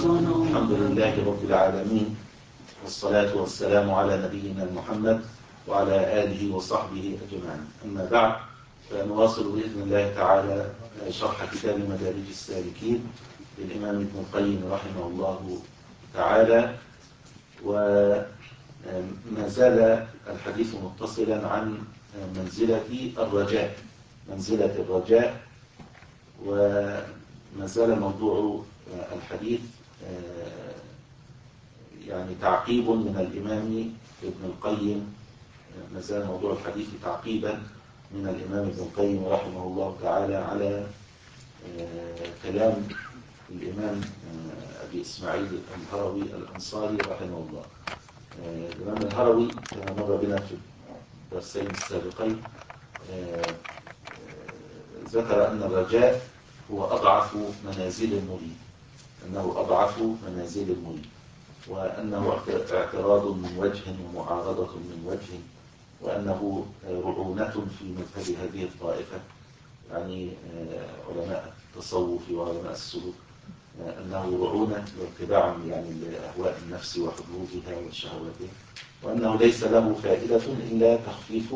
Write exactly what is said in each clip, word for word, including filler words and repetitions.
الحمد لله رب العالمين، والصلاة والسلام على نبينا محمد وعلى آله وصحبه أجمعين. أما بعد، فنواصل بإذن الله تعالى شرح كتاب مدارج السالكين للإمام ابن القيم رحمه الله تعالى. وما زال الحديث متصلا عن منزلة الرجاء منزلة الرجاء وما زال موضوع الحديث يعني تعقيب من الإمام ابن القيم ما زال موضوع الحديث تعقيبا من الإمام ابن القيم رحمه الله تعالى على كلام الإمام أبي إسماعيل الهروي الأنصاري رحمه الله. الإمام الهروي كما مر بنا في الدرسين السابقين ذكر أن الرجاء هو أضعف منازل المريد أنه أضعف منازل المريد وأنه اعتراض من وجه ومعارضة من وجه، وأنه رعونة في مذهب هذه الطائفة، يعني علماء التصوف وعلماء السلوك، أنه رعونة واتباع يعني لأهواء النفس وحظوظها وشهواتها، وأنه ليس له فائدة إلا تخفيف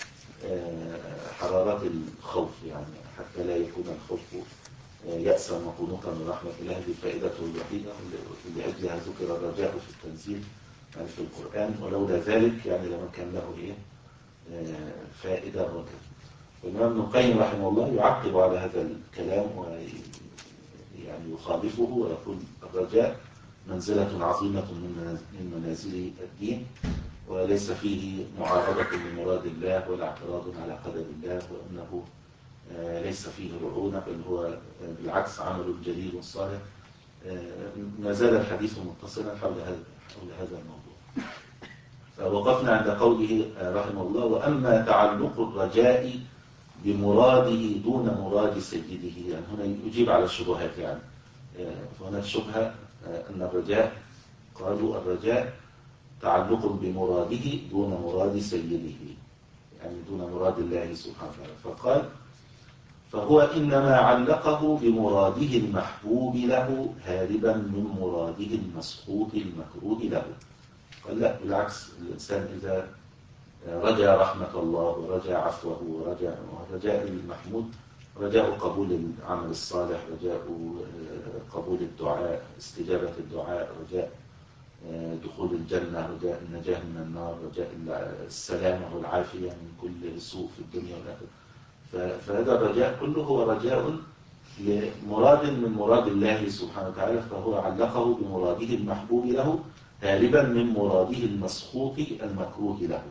حرارة الخوف، يعني حتى لا يكون الخوف يأسا وقنوطا من رحمة الله. هذه فائدته الوحيدة لأجلها ذكر الرجاء في التنزيل يعني في القرآن، ولولا ذلك يعني لما كان له إيه فائدة وكذا. والإمام ابن القيم رحمه الله يعقب على هذا الكلام ويعني يخالفه ويقول الرجاء منزلة عظيمة من منازل الدين، وليس فيه معارضة لمراد الله ولا اعتراض على قدر الله، وأنه ليس فيه رعونة، بل هو بالعكس عمل جليل صالح. ما زال الحديث متصلا حول هذا حول هذا الموضوع. فوقفنا عند قوله رحمه الله: وأما تعلق الرجاء بمراده دون مراد سيده. يعني هنا يجيب على الشبهات، يعني فهناك شبهة أن الرجاء، قالوا الرجاء تعلق بمراده دون مراد سيده، يعني دون مراد الله سبحانه وتعالى. فقال: فهو إنما علقه بمراده المحبوب له هاربا من مراده المسخوط المكروه له. قال لا، بالعكس، الإنسان إذا رجا رحمة الله ورجا عفوه ورجا رجاء المحمود، رجاء قبول العمل الصالح، رجاء قبول الدعاء، استجابة الدعاء، رجاء دخول الجنة، رجاء النجاة من النار، رجاء السلامة والعافية من كل سوء في الدنيا والآخرة. فهذا الرجاء كله هو رجاء لمراد من مراد الله سبحانه وتعالى، فهو علقه بمراده المحبوب له هاربا من مراده المسخوط المكروه له.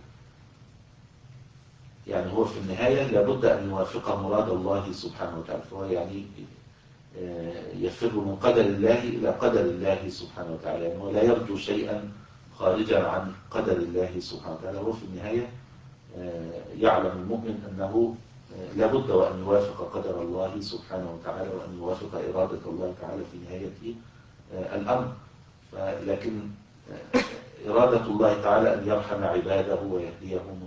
يعني هو في النهاية لابد أن يوافق مراد الله سبحانه وتعالى، فهو يعني يفر من قدر الله إلى قدر الله سبحانه وتعالى، يعني هو لا يرجو شيئا خارجا عن قدر الله سبحانه وتعالى. هو في النهاية يعلم المؤمن أنه لابد وأن يوافق قدر الله سبحانه وتعالى، وأن يوافق إرادة الله تعالى في نهاية الأمر. لكن إرادة الله تعالى أن يرحم عباده ويهديهم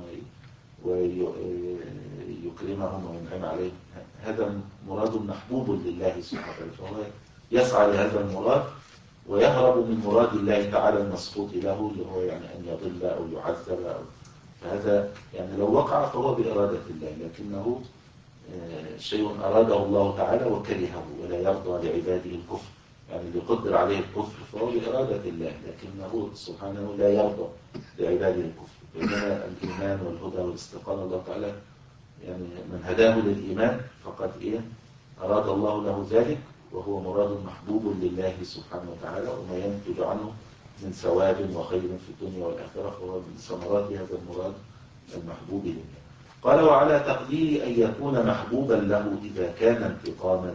ويكرمهم وينعم عليهم، هذا مراد محبوب لله سبحانه وتعالى، فهو يسعى لهذا المراد ويهرب من مراد الله تعالى المسخوط له، اللي هو يعني أن يضل أو يعذب أو فهذا يعني لو وقع فهو بإرادة الله، لكنه شيء أراده الله تعالى وكرهه ولا يرضى لعباده الكفر، يعني اللي يقدر عليه الكفر فهو بإرادة الله، لكنه سبحانه لا يرضى لعباده الكفر. بينما الإيمان والهدى والاستقامة الله تعالى يعني من هداه للإيمان فقد إيه أراد الله له ذلك، وهو مراد محبوب لله سبحانه وتعالى، وما ينتج عنه من ثواب وخير في الدنيا والآخرة فهو من ثمرات هذا المراد المحبوب لله. قال: وعلى تقدير أن يكون محبوبا له إذا كان انتقاما،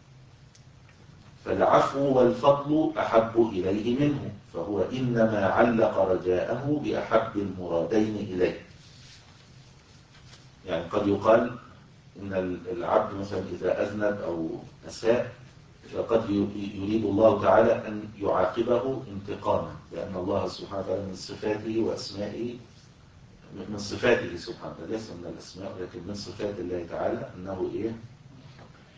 فالعفو والفضل أحب إليه منه، فهو إنما علق رجاءه بأحب المرادين إليه. يعني قد يقال إن العبد مثلا إذا أذنب أو أساء فقد يريد الله تعالى أن يعاقبه انتقاما، لأن الله سبحانه وتعالى من صفاته وأسمائه من صفاته سبحانه وتعالى، ليس من الأسماء لكن من صفات الله تعالى أنه إيه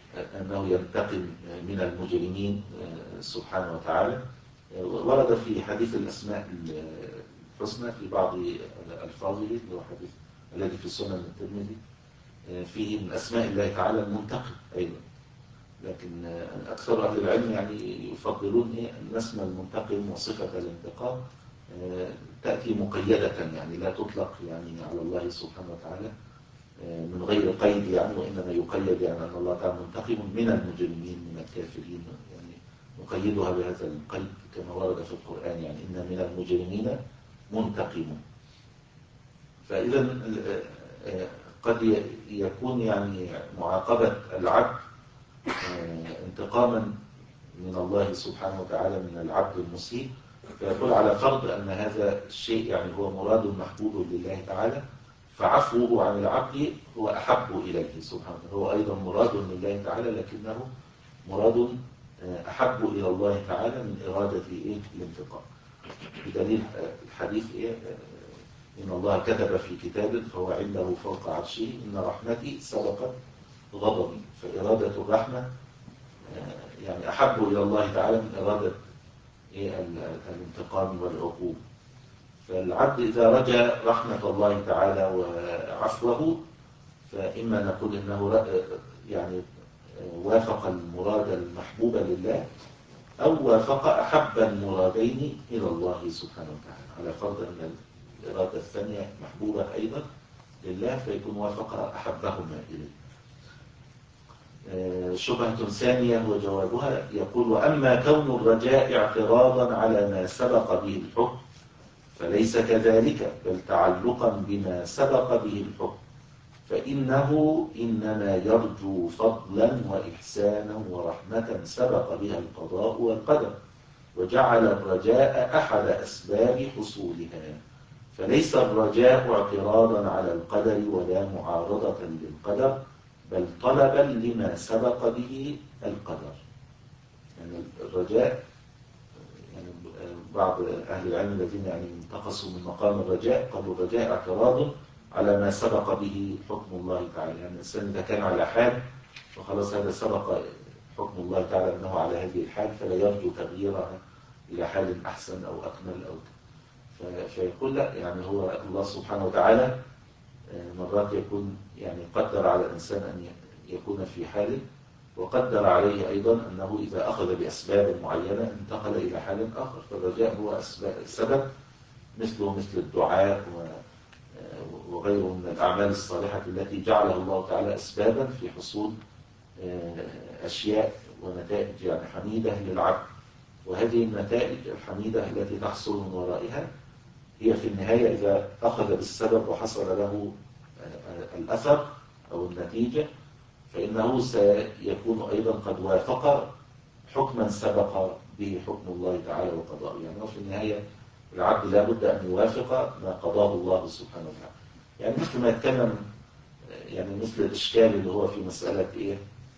أنه ينتقم من المجرمين سبحانه وتعالى. ورد في حديث الأسماء الحسنى في بعض ألفاظه، اللي هو حديث الذي في سنن الترمذي، فيه من أسماء الله تعالى المنتقم أيضا. لكن أكثر أهل العلم يعني يفضلون أن اسم المنتقم وصفة الانتقام تأتي مقيدة، يعني لا تطلق يعني على الله سبحانه وتعالى من غير قيد يعني، وإنما يقيد يعني أن الله تعالى منتقم من المجرمين من الكافرين، يعني نقيدها بهذا القيد كما ورد في القرآن، يعني إن من المجرمين منتقمون. فإذا قد يكون يعني معاقبة العبد انتقاما من الله سبحانه وتعالى من العبد المسيء، فيقول على فرض أن هذا الشيء يعني هو مراد محبوب لله تعالى، فعفوه عن العبد هو أحب إليه سبحانه وتعالى، هو أيضا مراد لله تعالى لكنه مراد أحب إلى الله تعالى من إرادة إيه الانتقام. بدليل الحديث إيه إن الله كتب في كتاب فهو عنده فوق عرشه إن رحمتي سبقت غضبي، فإرادة الرحمة يعني أحب إلى الله تعالى من إرادة إيه الانتقام والعقوبة. فالعبد إذا رجى رحمة الله تعالى وعفوه، فإما نقول إنه يعني وافق المراد المحبوب لله، أو وافق أحب المرادين إلى الله سبحانه وتعالى، على فرض أن الإرادة الثانية محبوبة أيضا لله، فيكون وافق أحبهما إليه. شبهة ثانية وجوابها يقول: وأما كون الرجاء اعتراضا على ما سبق به الحكم فليس كذلك، بل تعلقا بما سبق به الحكم، فإنه إنما يرجو فضلا وإحسانا ورحمة سبق بها القضاء والقدر، وجعل الرجاء أحد أسباب حصولها، فليس الرجاء اعتراضا على القدر ولا معارضة للقدر، بل طلبا لما سبق به القدر. يعني الرجاء يعني بعض أهل العلم الذين يعني انتقصوا من مقام الرجاء قالوا الرجاء اعتراض على ما سبق به حكم الله تعالى، يعني الإنسان إذا كان على حال فخلاص هذا سبق حكم الله تعالى أنه على هذه الحال، فلا يرجو تغييرها إلى حال أحسن أو أكمل أو فيقول لا، يعني هو الله سبحانه وتعالى مرات يكون يعني قدر على الإنسان أن يكون في حال، وقدر عليه أيضا أنه إذا أخذ بأسباب معينة انتقل إلى حال آخر. فالرجاء هو سبب مثله مثل الدعاء وغيره من الأعمال الصالحة التي جعلها الله تعالى أسبابا في حصول أشياء ونتائج يعني حميدة للعبد. وهذه النتائج الحميدة التي تحصل من ورائها هي في النهاية إذا أخذ بالسبب وحصل له الأثر أو النتيجة، فإنه سيكون أيضا قد وافق حكما سبق به حكم الله تعالى وقضاءه. يعني في النهاية العبد لا بد أن يوافق ما قضاه الله سبحانه وتعالى. يعني مثل ما يتكلم يعني مثل الإشكال اللي هو في مسألة إيه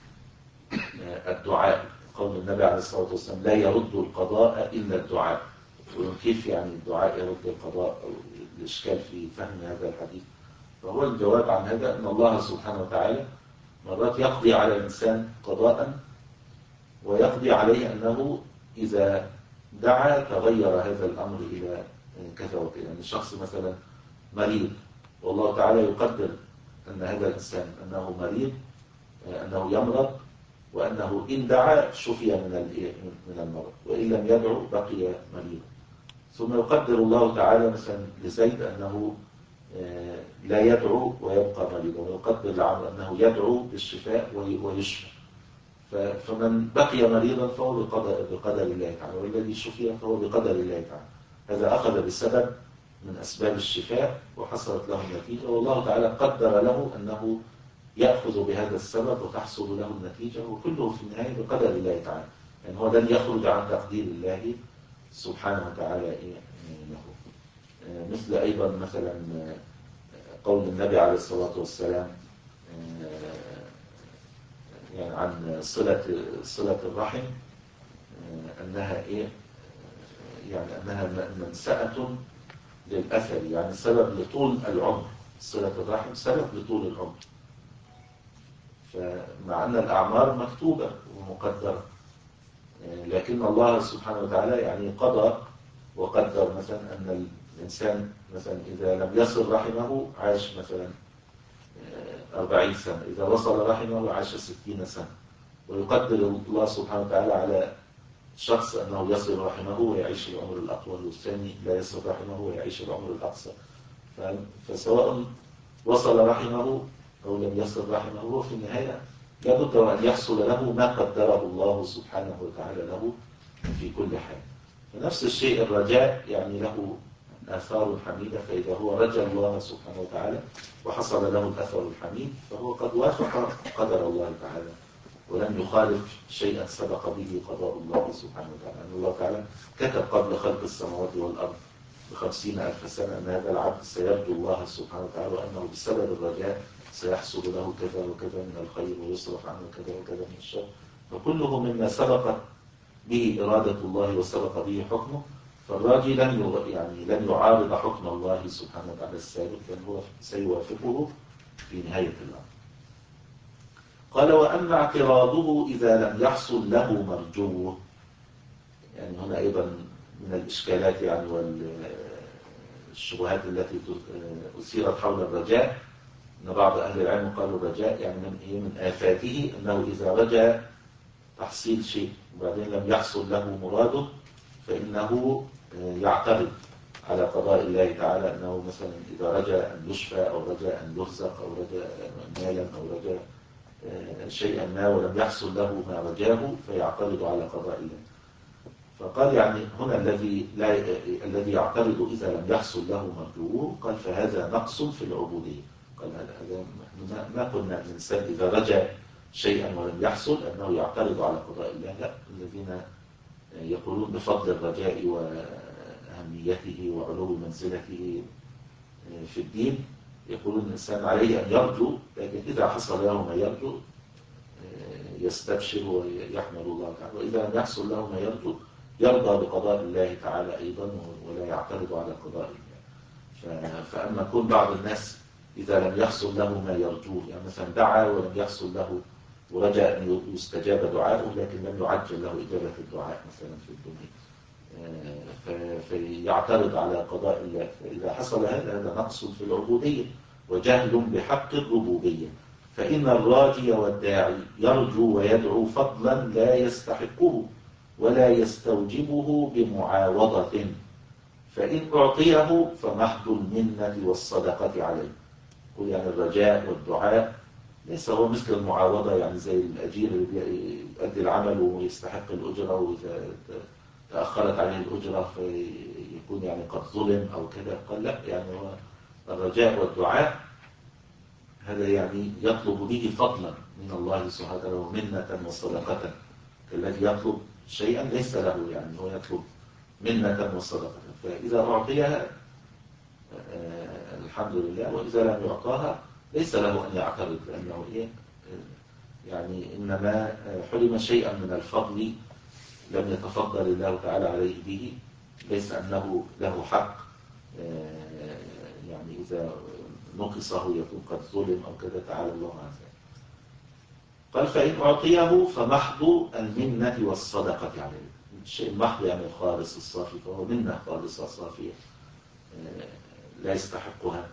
الدعاء، قول النبي عليه الصلاة والسلام لا يرد القضاء إلا الدعاء، وكيف يعني الدعاء يرد القضاء، أو الإشكال في فهم هذا الحديث. فهو الجواب عن هذا أن الله سبحانه وتعالى مرات يقضي على الإنسان قضاء، ويقضي عليه أنه إذا دعا تغير هذا الأمر إلى كذا وكذا. يعني الشخص مثلا مريض، والله تعالى يقدر أن هذا الإنسان أنه مريض، أنه يمرض، وأنه إن دعا شفي من من المرض، وإن لم يدعو بقي مريضا. ثم يقدر الله تعالى مثلا لزيد أنه لا يدعو ويبقى مريضا، ويقدر لعمرو أنه يدعو بالشفاء ويشفى. فمن بقي مريضا فهو بقدر, بقدر الله تعالى، والذي شفي فهو بقدر الله تعالى. هذا أخذ بالسبب من أسباب الشفاء وحصلت له النتيجة، والله تعالى قدر له أنه يأخذ بهذا السبب وتحصل له النتيجة، وكله في النهاية بقدر الله تعالى. يعني هو لن يخرج عن تقدير الله سبحانه وتعالى له. مثل أيضا مثلا قول النبي عليه الصلاة والسلام يعني عن صلة صلة الرحم أنها إيه يعني أنها منسأة للأثر، يعني سبب لطول العمر. صلة الرحم سبب لطول العمر. فمع أن الأعمار مكتوبة ومقدرة، لكن الله سبحانه وتعالى يعني قضى وقدر مثلا أن الإنسان مثلا إذا لم يصل رحمه عاش مثلا أربعين سنة، إذا وصل رحمه عاش ستين سنة، ويقدر الله سبحانه وتعالى على شخص أنه يصل رحمه ويعيش العمر الأطول، والثاني لا يصل رحمه ويعيش العمر الأقصر. فسواء وصل رحمه أو لم يصل رحمه، هو في النهاية لابد أن يحصل له ما قدره الله سبحانه وتعالى له في كل حال. فنفس الشيء الرجاء يعني له آثار حميدة، فإذا هو رجى الله سبحانه وتعالى وحصل له الأثر الحميد فهو قد وافق قدر الله تعالى ولم يخالف شيئا سبق به قضاء الله سبحانه وتعالى. أن الله تعالى كتب قبل خلق السماوات والأرض بخمسين ألف سنة أن هذا العبد سيرجو الله سبحانه وتعالى، وأنه بسبب الرجاء سيحصل له كذا وكذا من الخير ويصرف عنه كذا وكذا من الشر، فكله مما سبقت به إرادة الله وسبق به حكمه. فالراجي لن يعني لن يعارض حكم الله سبحانه وتعالى السابق، بل هو سيوافقه في نهاية الأمر. قال: وأما اعتراضه إذا لم يحصل له مرجوه، يعني هنا أيضا من الإشكالات يعني والشبهات التي أثيرت حول الرجاء، أن بعض أهل العلم قالوا الرجاء يعني من إيه من آفاته أنه إذا رجى تحصيل شيء وبعدين لم يحصل له مراده فإنه يعترض على قضاء الله تعالى، أنه مثلا إذا رجى أن يشفى أو رجى أن يرزق أو رجى مالا أو رجى شيئا ما ولم يحصل له ما رجاه فيعترض على قضاء الله. فقال يعني هنا الذي لا الذي يعترض إذا لم يحصل له مرجوه، قال فهذا نقص في العبودية. قال هذا ما قلنا أن الإنسان إذا رجى شيئا ولم يحصل أنه يعترض على قضاء الله، لا، الذين يقولون بفضل الرجاء وأهميته وعلو منزلته في الدين يقولون الإنسان عليه أن يرجو، لكن إذا حصل له ما يرجو يستبشر ويحمد الله تعالى، وإذا لم يحصل له ما يرجو يرضى بقضاء الله تعالى أيضا ولا يعترض على قضاء الله. فأما كل بعض الناس إذا لم يحصل له ما يرجوه، يعني مثلا دعا ولم يحصل له ورجى أن يستجاب دعاؤه لكن لم يعجل له إجابة الدعاء مثلا في الدنيا، فيعترض على قضاء الله. فإذا حصل هذا هذا نقص في العبودية وجهل بحق الربوبية. فإن الراجي والداعي يرجو ويدعو فضلا لا يستحقه ولا يستوجبه بمعاوضة، فإن أعطيه فمحض المنة والصدقة عليه. يقول يعني الرجاء والدعاء ليس هو مثل المعاوضة، يعني زي الأجير اللي يؤدي العمل ويستحق الأجرة وإذا تأخرت عليه الأجرة فيكون يعني قد ظلم أو كذا. قال لا، يعني هو الرجاء والدعاء هذا يعني يطلب به فضلا من الله سبحانه وتعالى ومنة وصدقة، الذي يطلب شيئا ليس له، يعني هو يطلب منة وصدقة، فإذا أعطيها آه الحمد لله، وإذا لم يعطاها ليس له أن يعترض، لأنه إيه يعني إنما حرم شيئا من الفضل لم يتفضل الله تعالى عليه به، ليس أنه له حق آه يعني إذا نقصه يكون قد ظلم أو كذا، تعالى الله عن ذلك. قال فإن أعطيه فمحض المنة والصدقة عليه، الشيء المحض يعني الخالص الصافي، فهو منة خالصة صافية لا يستحقها.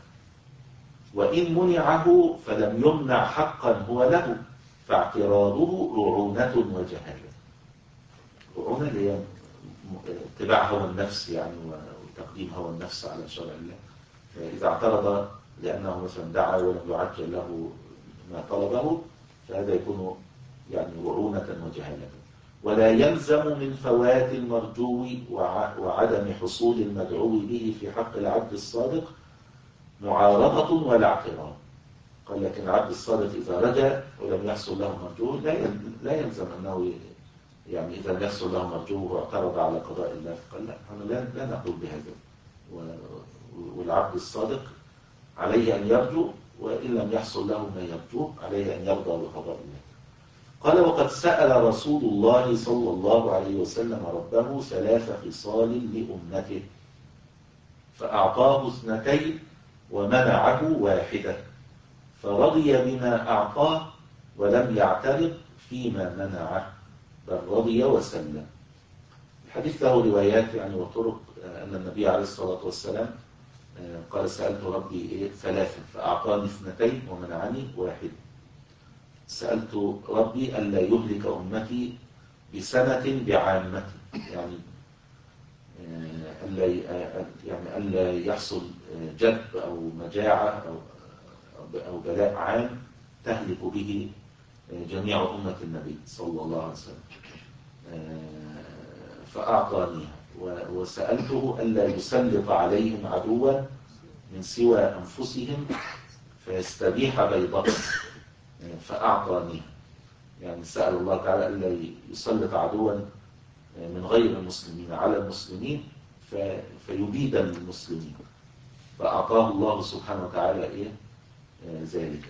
وإن منعه فلم يمنع حقا هو له، فاعتراضه رعونة وجهالة. رعونة اللي هي اتباع هوى النفس يعني وتقديم هوى النفس على شرع الله. إذا اعترض لأنه مثلا دعا ولم يعجل له ما طلبه فهذا يكون يعني رعونة وجهالة. ولا يلزم من فوات المرجو وعدم حصول المدعو به في حق العبد الصادق معارضة ولا اعتراض. قال لكن العبد الصادق إذا رجا ولم يحصل له مرجوه لا يلزم أنه يعني إذا لم يحصل له مرجوه واعترض على قضاء الله، قال لا، لا, لا نقول بهذا. والعبد الصادق عليه أن يرجو، وإن لم يحصل له ما يرجوه عليه أن يرضى بقضاء الله. قال وقد سأل رسول الله صلى الله عليه وسلم ربه ثلاث خصال لأمته فأعطاه اثنتين ومنعه واحدة، فرضي بما أعطاه ولم يعترض فيما منعه بل رضي وسلم. الحديث له روايات يعني وطرق، أن النبي عليه الصلاة والسلام قال سألت ربي إيه ثلاثة فأعطاني اثنتين ومنعني واحد. سألت ربي ألا يهلك أمتي بسنة بعامة، يعني ألا يعني ألا يحصل جد أو مجاعة أو أو بلاء عام تهلك به جميع أمة النبي صلى الله عليه وسلم، فأعطانيها. وسألته ألا يسلط عليهم عدوا من سوى أنفسهم فيستبيح بيضتهم، فأعطانيها. يعني سأل الله تعالى ألا يسلط عدوا من غير المسلمين على المسلمين فيبيد المسلمين، فأعطاه الله سبحانه وتعالى إيه ذلك.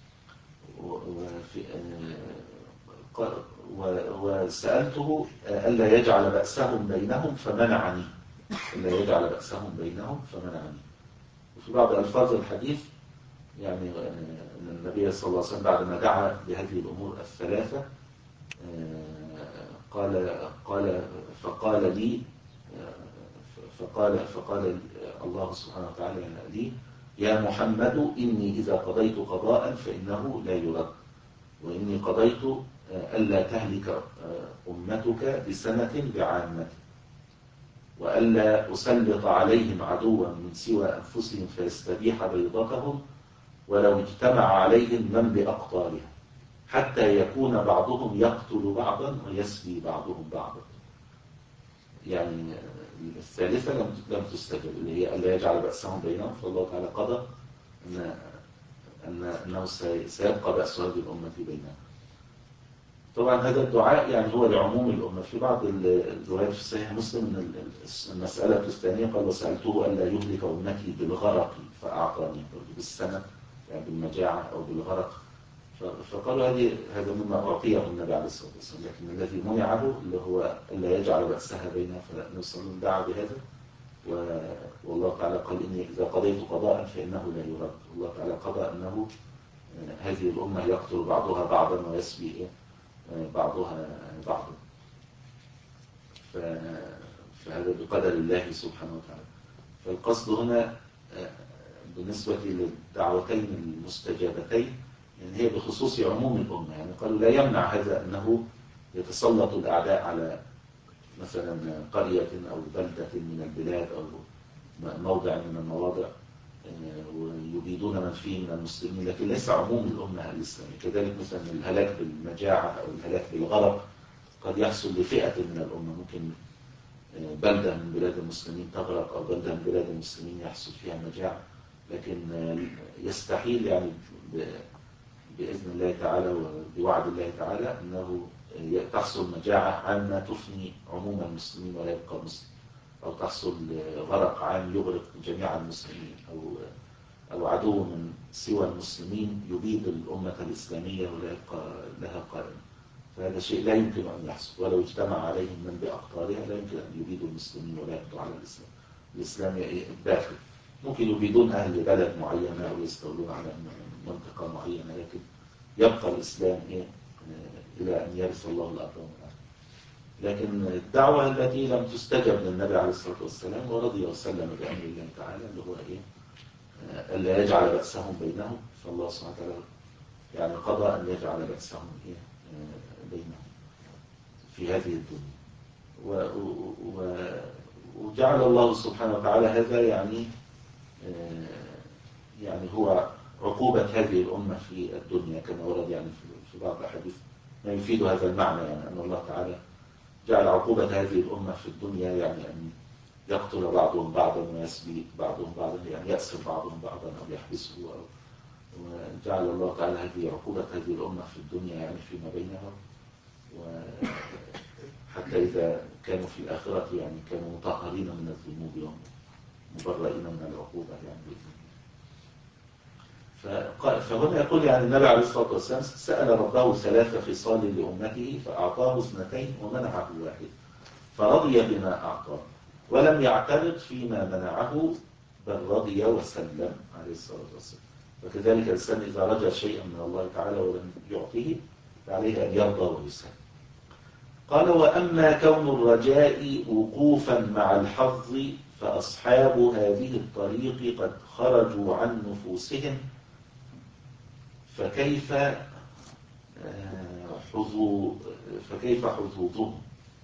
وسألته ألا يجعل بأسهم بينهم فمنعني، ألا يجعل بأسهم بينهم فمنعني. وفي بعض ألفاظ الحديث يعني أن النبي صلى الله عليه وسلم بعدما دعا بهذه الأمور الثلاثة قال قال فقال لي فقال فقال الله سبحانه وتعالى لي يا محمد إني إذا قضيت قضاء فإنه لا يرد، وإني قضيت ألا تهلك أمتك بسنة بعامة، وألا أسلط عليهم عدوا من سوى أنفسهم فيستبيح بيضتهم ولو اجتمع عليهم من بأقطارها حتى يكون بعضهم يقتل بعضا ويسبي بعضهم بعضا. يعني الثالثة لم تستجب، اللي هي ألا يجعل بأسهم بينهم، فالله تعالى قضى أن أن أنه سيبقى بأس هذه الأمة بينهم. طبعا هذا الدعاء يعني هو لعموم الأمة. في بعض الروايات في صحيح مسلم أن المسألة الثانية قال وسألته ألا يهلك أمتي بالغرق فأعطاني، بالسنة يعني بالمجاعة أو بالغرق، فقالوا هذه هذا مما أعطيه النبي عليه الصلاة والسلام، لكن الذي منعه اللي هو ألا يجعل بأسها بينها، فالنبي صلى الله عليه وسلم دعا بهذا. والله تعالى قال إني إذا قضيت قضاء فإنه لا يرد. الله تعالى قضى أنه هذه الأمة يقتل بعضها بعضا ويسبي بعضها بعضا، فهذا بقدر الله سبحانه وتعالى. فالقصد هنا بالنسبة للدعوتين المستجابتين يعني هي بخصوص عموم الأمة. يعني قالوا لا يمنع هذا أنه يتسلط الأعداء على مثلا قرية أو بلدة من البلاد أو موضع من المواضع ويبيدون من فيه من المسلمين، لكن ليس عموم الأمة الإسلامية. كذلك مثلا الهلاك بالمجاعة أو الهلاك بالغرق قد يحصل لفئة من الأمة، ممكن بلدة من بلاد المسلمين تغرق أو بلدة من بلاد المسلمين يحصل فيها مجاعة، لكن يستحيل يعني بإذن الله تعالى وبوعد الله تعالى أنه تحصل مجاعة عامة تفني عموم المسلمين ولا يبقى مسلم، أو تحصل غرق عام يغرق جميع المسلمين، أو أو عدو من سوى المسلمين يبيد الأمة الإسلامية ولا يبقى لها قائم. فهذا شيء لا يمكن أن يحصل، ولو اجتمع عليهم من بأقطارها لا يمكن أن يبيدوا المسلمين ولا يقضوا على الإسلام. الإسلام داخل، ممكن يبيدون أهل بلد معينة أو يستولون على منطقة معينة، لكن يبقى الإسلام إيه إلى أن يرث الله الأرض والأرض. لكن الدعوة التي لم تستجب للنبي عليه الصلاة والسلام ورضي وسلم بأمر الله تعالى اللي هو إيه ألا يجعل بأسهم بينهم، فالله سبحانه وتعالى يعني قضى أن يجعل بأسهم إيه بينهم في هذه الدنيا. و و وجعل الله سبحانه وتعالى هذا يعني يعني هو عقوبة هذه الأمة في الدنيا كما ورد يعني في بعض الأحاديث ما يفيد هذا المعنى، يعني أن الله تعالى جعل عقوبة هذه الأمة في الدنيا يعني أن يقتل بعضهم بعضا ويسبي بعضهم بعضا، يعني يأسر بعضهم بعضا أو يحبسه، أو وجعل الله تعالى هذه عقوبة هذه الأمة في الدنيا يعني فيما بينها، وحتى إذا كانوا في الآخرة يعني كانوا مطهرين من الذنوب ومبرئين من العقوبة يعني بإذن الله. فهنا يقول يعني النبي عليه الصلاة والسلام سأل ربه ثلاث خصال لأمته فأعطاه اثنتين ومنعه واحد، فرضي بما أعطاه ولم يعترض فيما منعه بل رضي وسلم عليه الصلاة والسلام. فكذلك الإنسان إذا رجى شيئا من الله تعالى ولم يعطيه فعليه أن يرضى ويسلم. قال: وأما كون الرجاء وقوفا مع الحظ فأصحاب هذه الطريق قد خرجوا عن نفوسهم، فكيف حظوظ فكيف حظوظهم؟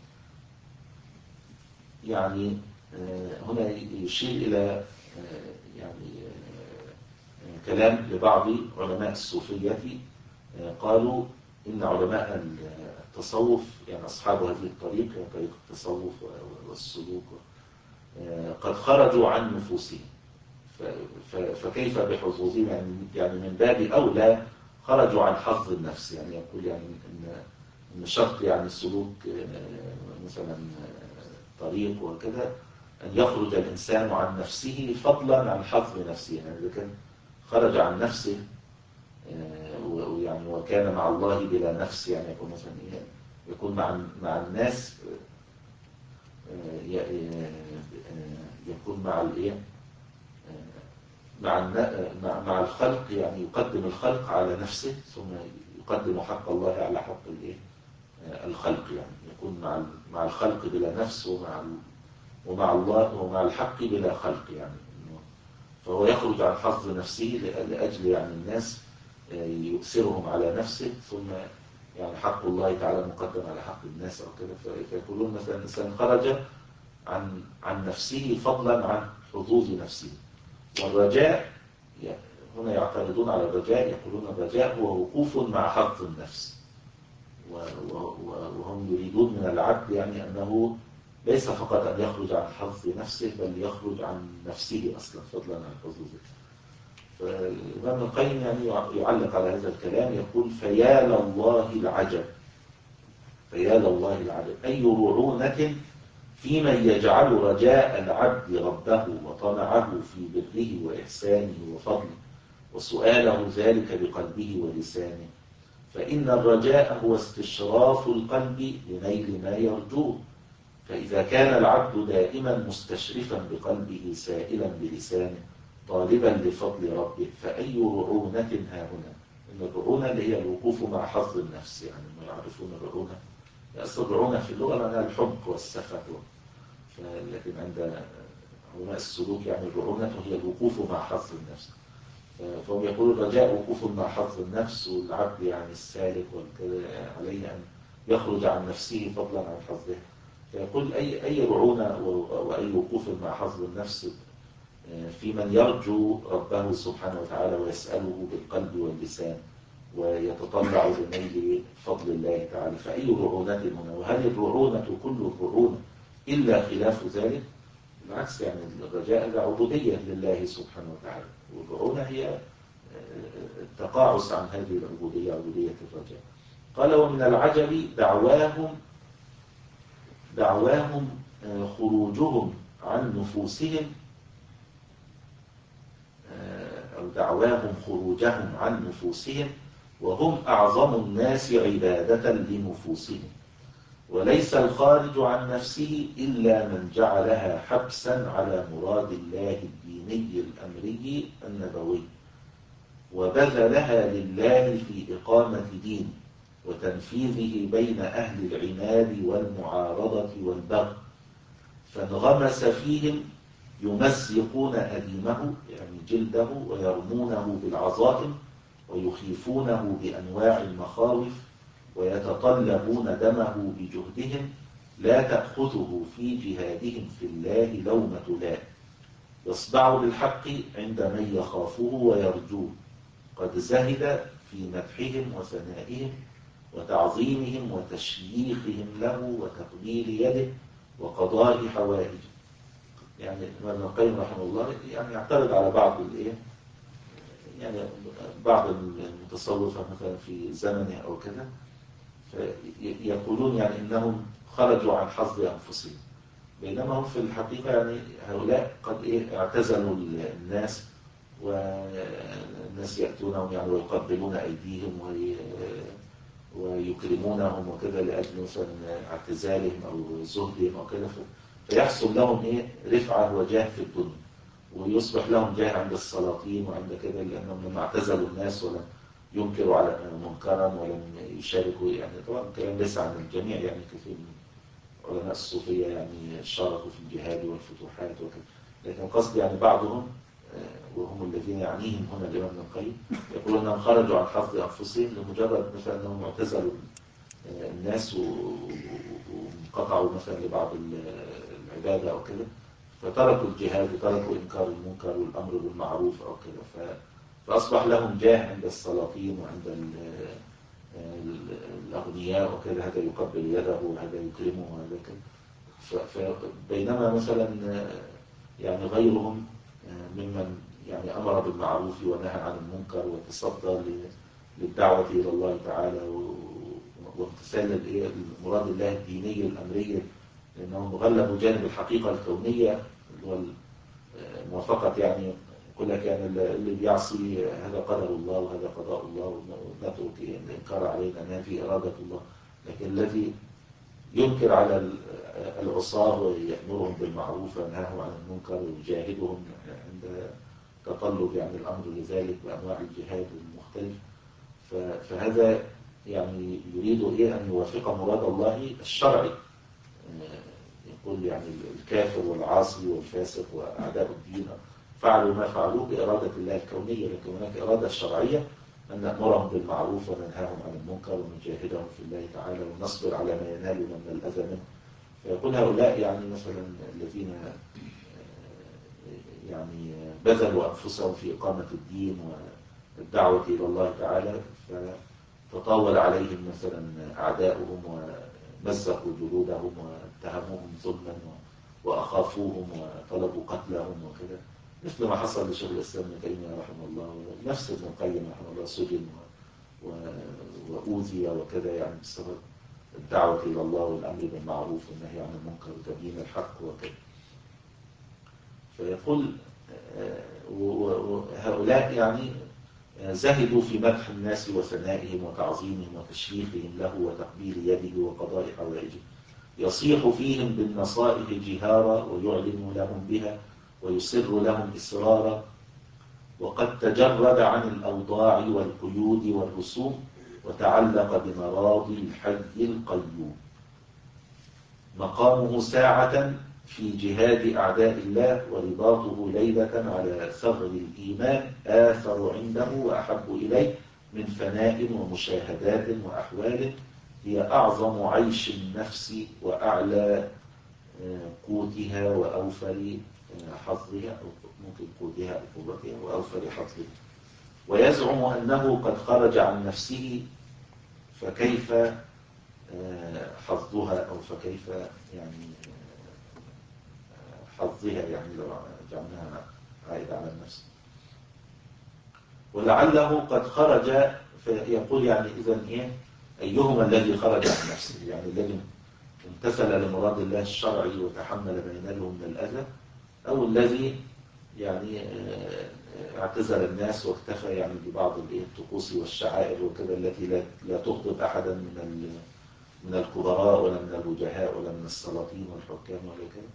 يعني هنا يشير إلى يعني كلام لبعض علماء الصوفية، قالوا إن علماء التصوف يعني أصحاب هذه الطريق يعني طريق التصوف والسلوك قد خرجوا عن نفوسهم، فكيف بحظوظهم؟ يعني من باب أولى خرجوا عن حظ النفس. يعني يقول يعني إن إن شرط يعني السلوك مثلا طريق وكذا أن يخرج الإنسان عن نفسه فضلا عن حظ نفسه. يعني إذا كان خرج عن نفسه ويعني وكان مع الله بلا نفس، يعني يكون مثلا إيه، يكون مع مع الناس، يكون مع الايه مع مع الخلق، يعني يقدم الخلق على نفسه ثم يقدم حق الله على حق الايه الخلق. يعني يكون مع مع الخلق بلا نفس ومع ومع الله ومع الحق بلا خلق. يعني فهو يخرج عن حظ نفسه لأجل يعني الناس يؤثرهم على نفسه، ثم يعني حق الله تعالى مقدم على حق الناس أو كده. فيقولون مثلا الإنسان خرج عن عن نفسه فضلا عن حظوظ نفسه. والرجاء هنا يعترضون على الرجاء، يقولون الرجاء هو وقوف مع حظ النفس، وهم يريدون من العبد يعني أنه ليس فقط أن يخرج عن حظ نفسه بل يخرج عن نفسه أصلا فضلا عن حظوظه. فالإمام القيم يعني يعلق على هذا الكلام، يقول: فيا لله العجب، فيا لله العجب أي رعونة في من يجعل رجاء العبد ربه وطمعه في بره وإحسانه وفضله وسؤاله ذلك بقلبه ولسانه. فإن الرجاء هو استشراف القلب لنيل ما يرجوه، فإذا كان العبد دائما مستشرفا بقلبه سائلا بلسانه طالبا لفضل ربه فأي رعونة ها هنا؟ إن الرعونة اللي هي الوقوف مع حظ النفس، يعني ما يعرفون الرعونة، أصل الرعونة في اللغة معناها الحمق والسفه، لكن عند علماء السلوك يعني الرعونة هي الوقوف مع حظ النفس. فهم يقولون الرجاء وقوف مع حظ النفس، والعبد يعني السالك عليه أن يخرج عن نفسه فضلا عن حظه. فيقول أي أي رعونة وأي وقوف مع حظ النفس في من يرجو ربه سبحانه وتعالى ويسأله بالقلب واللسان ويتطلع لنيل فضل الله تعالى، فأي رعونة هنا؟ وهل الرعونة كل الرعونة إلا خلاف ذلك؟ بالعكس، يعني الرجاء العبودية لله سبحانه وتعالى، والرعونة هي التقاعس عن هذه العبودية، عبودية الرجاء. قال: ومن العجب دعواهم دعواهم خروجهم عن نفوسهم أو دعواهم خروجهم عن نفوسهم وهم أعظم الناس عبادة لنفوسهم، وليس الخارج عن نفسه إلا من جعلها حبسا على مراد الله الديني الأمري النبوي وبذلها لله في إقامة دينه وتنفيذه بين أهل العناد والمعارضة والبغي، فانغمس فيهم يمزقون أديمه يعني جلده ويرمونه بالعظائم ويخيفونه بأنواع المخاوف ويتطلبون دمه بجهدهم، لا تأخذه في جهادهم في الله لومة لائم، يصدع بالحق عند من يخافه ويرجوه، قد زهد في مدحهم وثنائهم وتعظيمهم وتشييخهم له وتقبيل يده وقضاء حوائجه. يعني ابن القيم رحمه الله يعني يعترض على بعض الايه يعني بعض المتصوفة مثلا في زمنه او كذا، فيقولون يعني انهم خرجوا عن حظ انفسهم، بينما هم في الحقيقة يعني هؤلاء قد ايه اعتزلوا الناس، والناس يأتونهم يعني ويقبلون ايديهم ويكرمونهم وكذا لأجل مثلا اعتزالهم او زهدهم او كذا، فيحصل لهم ايه رفعة وجاه في الدنيا، ويصبح لهم جاه عند السلاطين وعند كده، لأنهم لما اعتزلوا الناس ولم ينكروا على منكرا ولم يشاركوا. يعني طبعا الكلام ليس عن الجميع، يعني كثير من علماء الصوفية يعني شاركوا في الجهاد والفتوحات وكذا، لكن قصد يعني بعضهم وهم الذين يعنيهم هنا الإمام ابن القيم يقولون أنهم خرجوا عن حظ أنفسهم لمجرد مثلا أنهم اعتزلوا الناس وانقطعوا مثلا لبعض العبادة أو كده، فتركوا الجهاد وتركوا إنكار المنكر والأمر بالمعروف أو كده، فأصبح لهم جاه عند السلاطين وعند الأغنياء وكذا، هذا يقبل يده وهذا يكرمه وهذا كذا. فبينما مثلا يعني غيرهم ممن يعني أمر بالمعروف ونهى عن المنكر وتصدى للدعوة إلى الله تعالى وامتثال مراد الله الدينية الأمرية، لأنهم غلبوا جانب الحقيقة الكونية والموافقة، يعني كل كان اللي بيعصي هذا قدر الله وهذا قضاء الله ونترك الإنكار علينا ما في إرادة الله. لكن الذي ينكر على العصاة ويأمرهم بالمعروف وينهاهم عن المنكر ويجاهدهم عند تطلب يعني الأمر لذلك بأنواع الجهاد المختلف، فهذا يعني يريد إيه أن يوافق مراد الله الشرعي. يقول يعني الكافر والعاصي والفاسق وأعداء الدين فعلوا ما فعلوه بإرادة الله الكونية، لكن هناك إرادة شرعية أن نأمرهم بالمعروف وننهاهم عن المنكر ونجاهدهم في الله تعالى ونصبر على ما ينالنا من الأذى منه. فيقول هؤلاء يعني مثلا الذين يعني بذلوا أنفسهم في إقامة الدين والدعوة إلى الله تعالى، فتطاول عليهم مثلا أعداؤهم ومزقوا جلودهم واتهموهم ظلما وأخافوهم وطلبوا قتلهم وكذا، مثل ما حصل لشيخ الإسلام ابن تيمية رحمه الله، ونفس ابن القيم رحمه الله سجن وأوذي وكذا، يعني بسبب الدعوة إلى الله والأمر بالمعروف والنهي عن المنكر وتبيين الحق وكذا. فيقول وهؤلاء يعني زهدوا في مدح الناس وثنائهم وتعظيمهم وتشريفهم له وتقبيل يده وقضاء حوائجه، يصيح فيهم بالنصائح جهارا ويعلن لهم بها ويسر لهم إسرارا، وقد تجرد عن الأوضاع والقيود والرسوم وتعلق بمراضي الحي القيوم. مقامه ساعة في جهاد أعداء الله ورباطه ليلة على ثغر الإيمان آثر عنده وأحب إليه من فناء ومشاهدات وأحوال هي أعظم عيش النفس وأعلى قوتها وأوفر حظها، أو ممكن قوتها أو قوتها وأوفر حظها. ويزعم أنه قد خرج عن نفسه فكيف حظها أو فكيف يعني حظها، يعني لو جعلناها عائدة على النفس. ولعله قد خرج، فيقول يعني إذن إيه أيهما الذي خرج عن نفسه، يعني الذي امتثل لمراد الله الشرعي وتحمل ما يناله من الأذى، أو الذي يعني اعتزل الناس واكتفى يعني ببعض الطقوس والشعائر وكذا التي لا لا تغضب أحدا من من الكبراء ولا من الوجهاء ولا من السلاطين والحكام ولا كذا،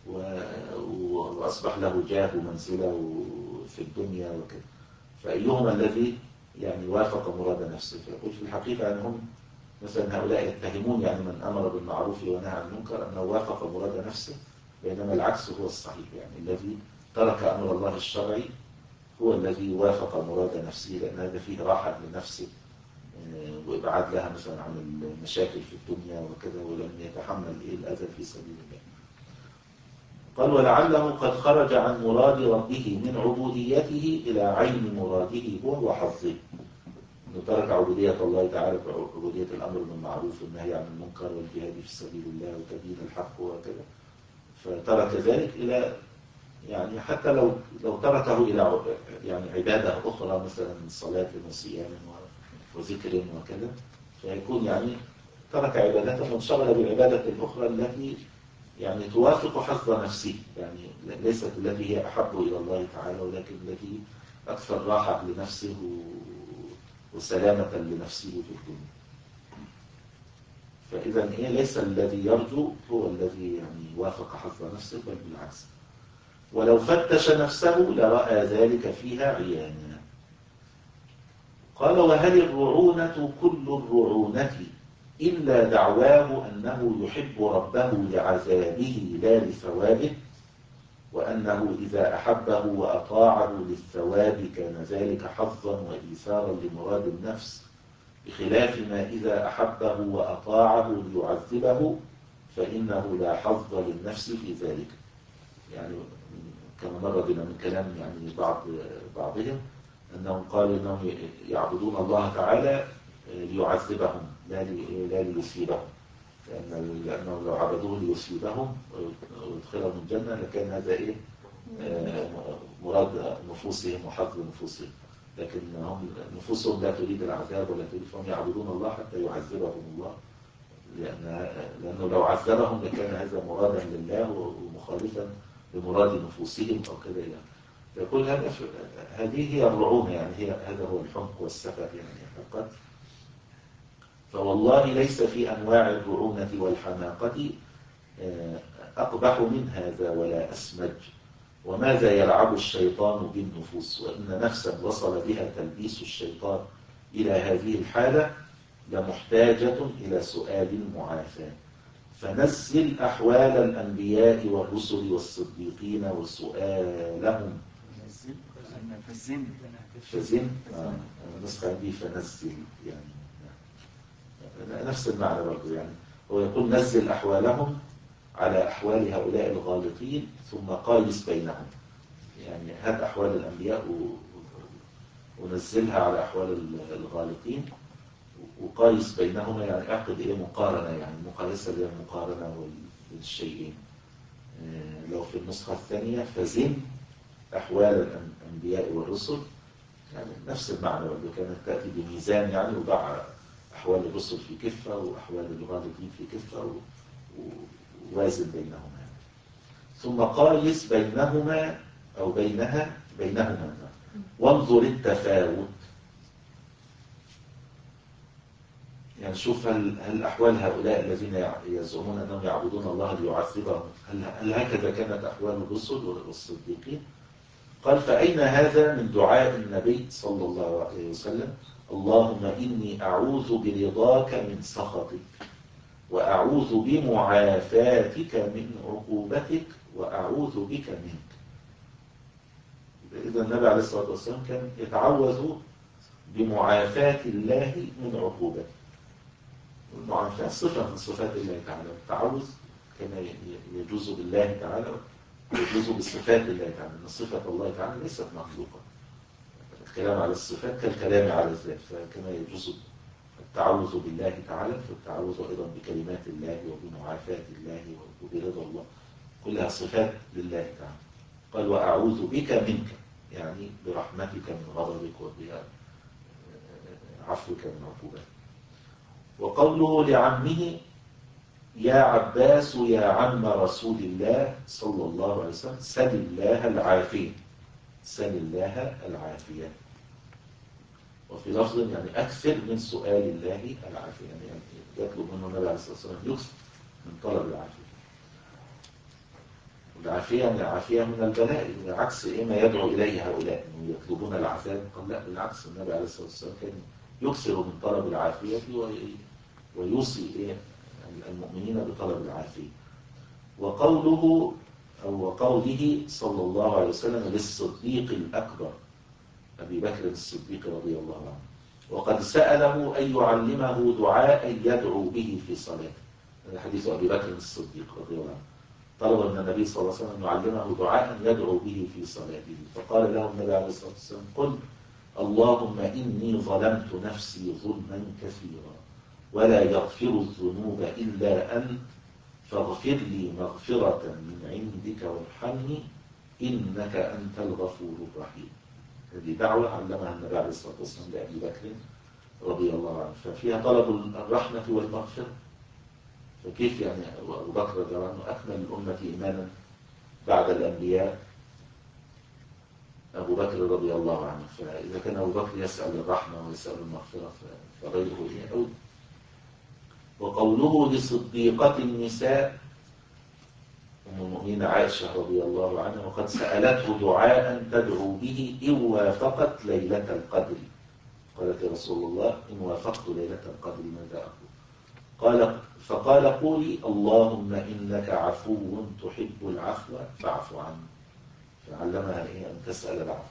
وأصبح له جاه ومنزلة في الدنيا وكذا. فأيهما الذي يعني وافق مراد نفسه؟ فيقول في الحقيقة أنهم مثلا هؤلاء يتهمون يعني من أمر بالمعروف ونهى عن المنكر أنه وافق مراد نفسه، بينما العكس هو الصحيح، يعني الذي ترك أمر الله الشرعي هو الذي وافق مراد نفسه، لأن هذا فيه راحة لنفسه وإبعاد لها مثلا عن المشاكل في الدنيا وكذا، ولم يتحمل إيه الأذى في سبيل الله. قال ولعله قد خرج عن مراد ربه من عبوديته إلى عين مراده هو وحظه، أنه ترك عبودية الله تعالى عبودية الأمر بالمعروف والنهي عن المنكر والجهاد في سبيل الله وتبيين الحق وكذا، فترك ذلك إلى يعني حتى لو لو تركه إلى يعني عبادة أخرى مثلا صلاة وصيام وذكر وكذا، فيكون يعني ترك عبادته وانشغل بالعبادة الأخرى التي يعني توافق حظ نفسه، يعني ليست التي هي أحب إلى الله تعالى، ولكن التي أكثر راحة لنفسه وسلامة لنفسه في الدنيا. فإذا إيه ليس الذي يرجو هو الذي يعني وافق حظ نفسه، بل بالعكس. ولو فتش نفسه لرأى ذلك فيها عيانا. قال وهل الرعونة كل الرعونة إلا دعواه أنه يحب ربه لعذابه لا لثوابه، وأنه إذا أحبه وأطاعه للثواب كان ذلك حظا وإيثارا لمراد النفس، بخلاف ما إذا أحبه وأطاعه ليعذبه فإنه لا حظ للنفس في ذلك. يعني كما مر بنا من كلام يعني بعض بعضهم أنهم قالوا أنهم يعبدون الله تعالى ليعذبهم لا لا ليثيبهم، لأن لأنه لو عبدوه ليثيبهم ويدخلهم الجنة لكان هذا إيه مراد نفوسهم وحظ نفوسهم، لكن هم نفوسهم لا تريد العذاب ولا تريد، فهم يعبدون الله حتى يعذبهم الله، لأن لأنه لو عذبهم لكان هذا مرادا لله ومخالفا لمراد نفوسهم أو كذا يعني. فكل هذا هذه هي الرعونة، يعني هي هذا هو الحمق والسفه يعني فقط. فوالله ليس في أنواع الرعونة والحماقة أقبح من هذا ولا أسمج. وماذا يلعب الشيطان بالنفوس، وإن نفسا وصل بها تلبيس الشيطان إلى هذه الحالة لمحتاجة إلى سؤال المعافاة. فنزل أحوال الأنبياء والرسل والصديقين وسؤالهم. فزن فزن آه. نسخة عندي فنزل يعني نفس المعنى برضو، يعني هو يقول نزل أحوالهم على أحوال هؤلاء الغالطين ثم قايس بينهم، يعني هات أحوال الأنبياء ونزلها على أحوال الغالطين وقايس بينهما، يعني أعقد إيه مقارنة، يعني مقايسة للمقارنة والشيئين. لو في النسخة الثانية فزن أحوال الأنبياء والرسل، يعني نفس المعنى برضو، كانت تأتي بميزان يعني وضع أحوال الرسل في كفة وأحوال الغالطين في كفة ووازن بينهما يعني. ثم قايس بينهما أو بينها بينهما وانظر التفاوت، يعني شوف هل, هل أحوال هؤلاء الذين يزعمون أنهم يعبدون الله ليعذبهم هل, هل هكذا كانت أحوال الرسل والصديقين؟ قال فأين هذا من دعاء النبي صلى الله عليه وسلم اللهم إني أعوذ برضاك من سخطك وأعوذ بمعافاتك من عقوبتك وأعوذ بك منك. إذا النبي عليه الصلاة والسلام كان يتعوذ بمعافاة الله من عقوبته. المعافاة صفة من صفات الله تعالى، التعوذ كما يجوز بالله تعالى يجوز بصفات الله تعالى، أن صفة الله تعالى ليست مخلوقة. الكلام على الصفات كالكلام على الذات، فكما يجوز التعوذ بالله تعالى فالتعوذ أيضا بكلمات الله وبمعافاة الله وبرضا الله، كلها صفات لله تعالى. قال وأعوذ بك منك، يعني برحمتك من غضبك وبعفوك من عقوبتك. وقوله لعمه يا عباس يا عم رسول الله صلى الله عليه وسلم سل الله العافية، سل الله العافية. وفي لفظ يعني أكثر من سؤال الله العافية، يعني يطلب منه النبي عليه الصلاة والسلام يكثر من طلب العافية. والعافية يعني العافية من البلاء، عكس إيه ما يدعو إليه هؤلاء أنهم يطلبون العذاب. قال لا بالعكس، النبي عليه الصلاة والسلام كان يكثر من طلب العافية ويوصي إيه المؤمنين بطلب العافية. وقوله أو وقوله صلى الله عليه وسلم للصديق الأكبر أبي بكر الصديق رضي الله عنه وقد سأله أن يعلمه دعاء يدعو به في صلاته. هذا حديث أبي بكر الصديق رضي الله عنه، طلب من النبي صلى الله عليه وسلم أن يعلمه دعاء يدعو به في صلاته، فقال له النبي عليه الصلاة والسلام قل اللهم إني ظلمت نفسي ظلما كثيرا ولا يغفر الذنوب إلا أنت فاغفر لي مغفرة من عندك وارحمني إنك أنت الغفور الرحيم. هذه دعوة علمها النبي عليه الصلاة والسلام لأبي بكر رضي الله عنه، ففيها طلب الرحمة والمغفرة. فكيف يعني أبو بكر رضي الله عنه أكمل الأمة إيمانا بعد الأنبياء أبو بكر رضي الله عنه، فإذا كان أبو بكر يسأل الرحمة ويسأل المغفرة فغيره إيه أولى. وقوله لصديقة النساء أم المؤمنين عائشة رضي الله عنها، وقد سألته دعاء تدعو به إن وافقت ليلة القدر. قالت يا رسول الله إن وافقت ليلة القدر ماذا أقول؟ قال فقال قولي اللهم إنك عفو تحب العفو فاعف عني. فعلمها إيه أن تسأل العفو.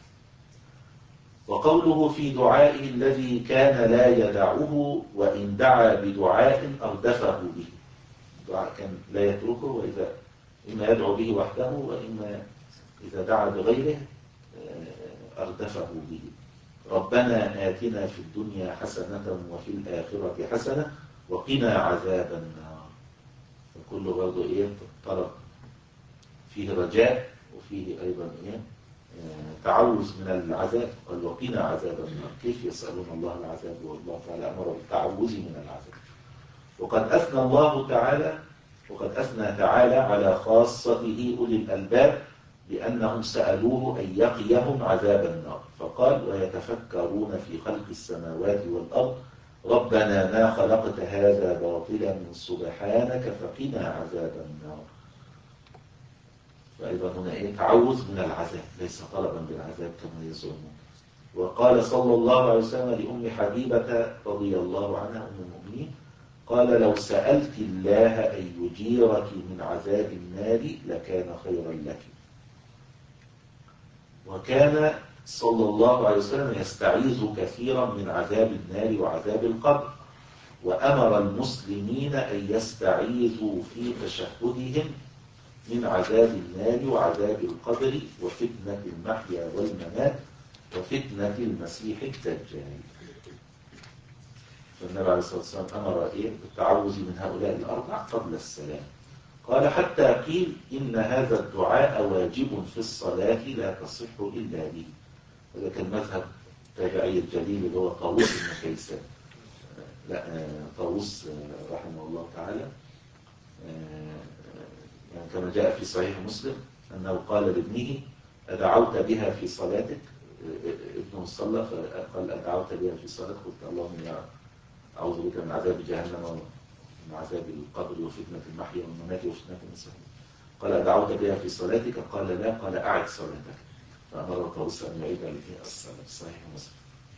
وقوله في دعائه الذي كان لا يدعه وإن دعا بدعاء أردفه به. الدعاء كان لا يتركه، وإذا إما يدعو به وحده وإما إذا دعا بغيره أردفه به. ربنا آتنا في الدنيا حسنة وفي الآخرة حسنة وقنا عذاب النار. فكله برضه إيه طلب فيه رجاء وفيه أيضا إيه تعوذ من العذاب. قال وقنا عذاب النار. كيف يسألون الله العذاب والله تعالى أمر بالتعوذ من العذاب. وقد أثنى الله تعالى وقد أثنى تعالى على خاصته أولي الألباب بأنهم سألوه أن يقيهم عذاب النار، فقال ويتفكرون في خلق السماوات والأرض ربنا ما خلقت هذا باطلا سبحانك فقنا عذاب النار. فأيضا هنا إيه تعوذ من العذاب ليس طلبا بالعذاب كما يزعمون. وقال صلى الله عليه وسلم لأم حبيبة رضي الله عنها أم المؤمنين قال لو سألت الله أن يجيرك من عذاب النار لكان خيرا لك. وكان صلى الله عليه وسلم يستعيذ كثيرا من عذاب النار وعذاب القبر، وأمر المسلمين أن يستعيذوا في تشهدهم من عذاب النار وعذاب القبر وفتنة المحيا والممات وفتنة المسيح الدجال. فالنبي عليه الصلاة والسلام أمر إيه بالتعوذ من هؤلاء الأربع قبل السلام. قال حتى قيل إن هذا الدعاء واجب في الصلاة لا تصح إلا به. هذا كان مذهب التابعي الجليل اللي هو طاووس بن كيسان. لا طاووس رحمه الله تعالى يعني كما جاء في صحيح مسلم أنه قال لابنه أدعوت بها في صلاتك؟ ابنه صلى فقال أدعوت بها في صلاتك؟ قلت اللهم يا أعوذ بك من عذاب جهنم ومن عذاب القبر وفتنة المحيا والممات وفتنة المسيح. قال أدعوت بها في صلاتك؟ قال لا. قال أعد صلاتك. فأمر طاووس أن يعيد الصلاة. صحيح مسلم.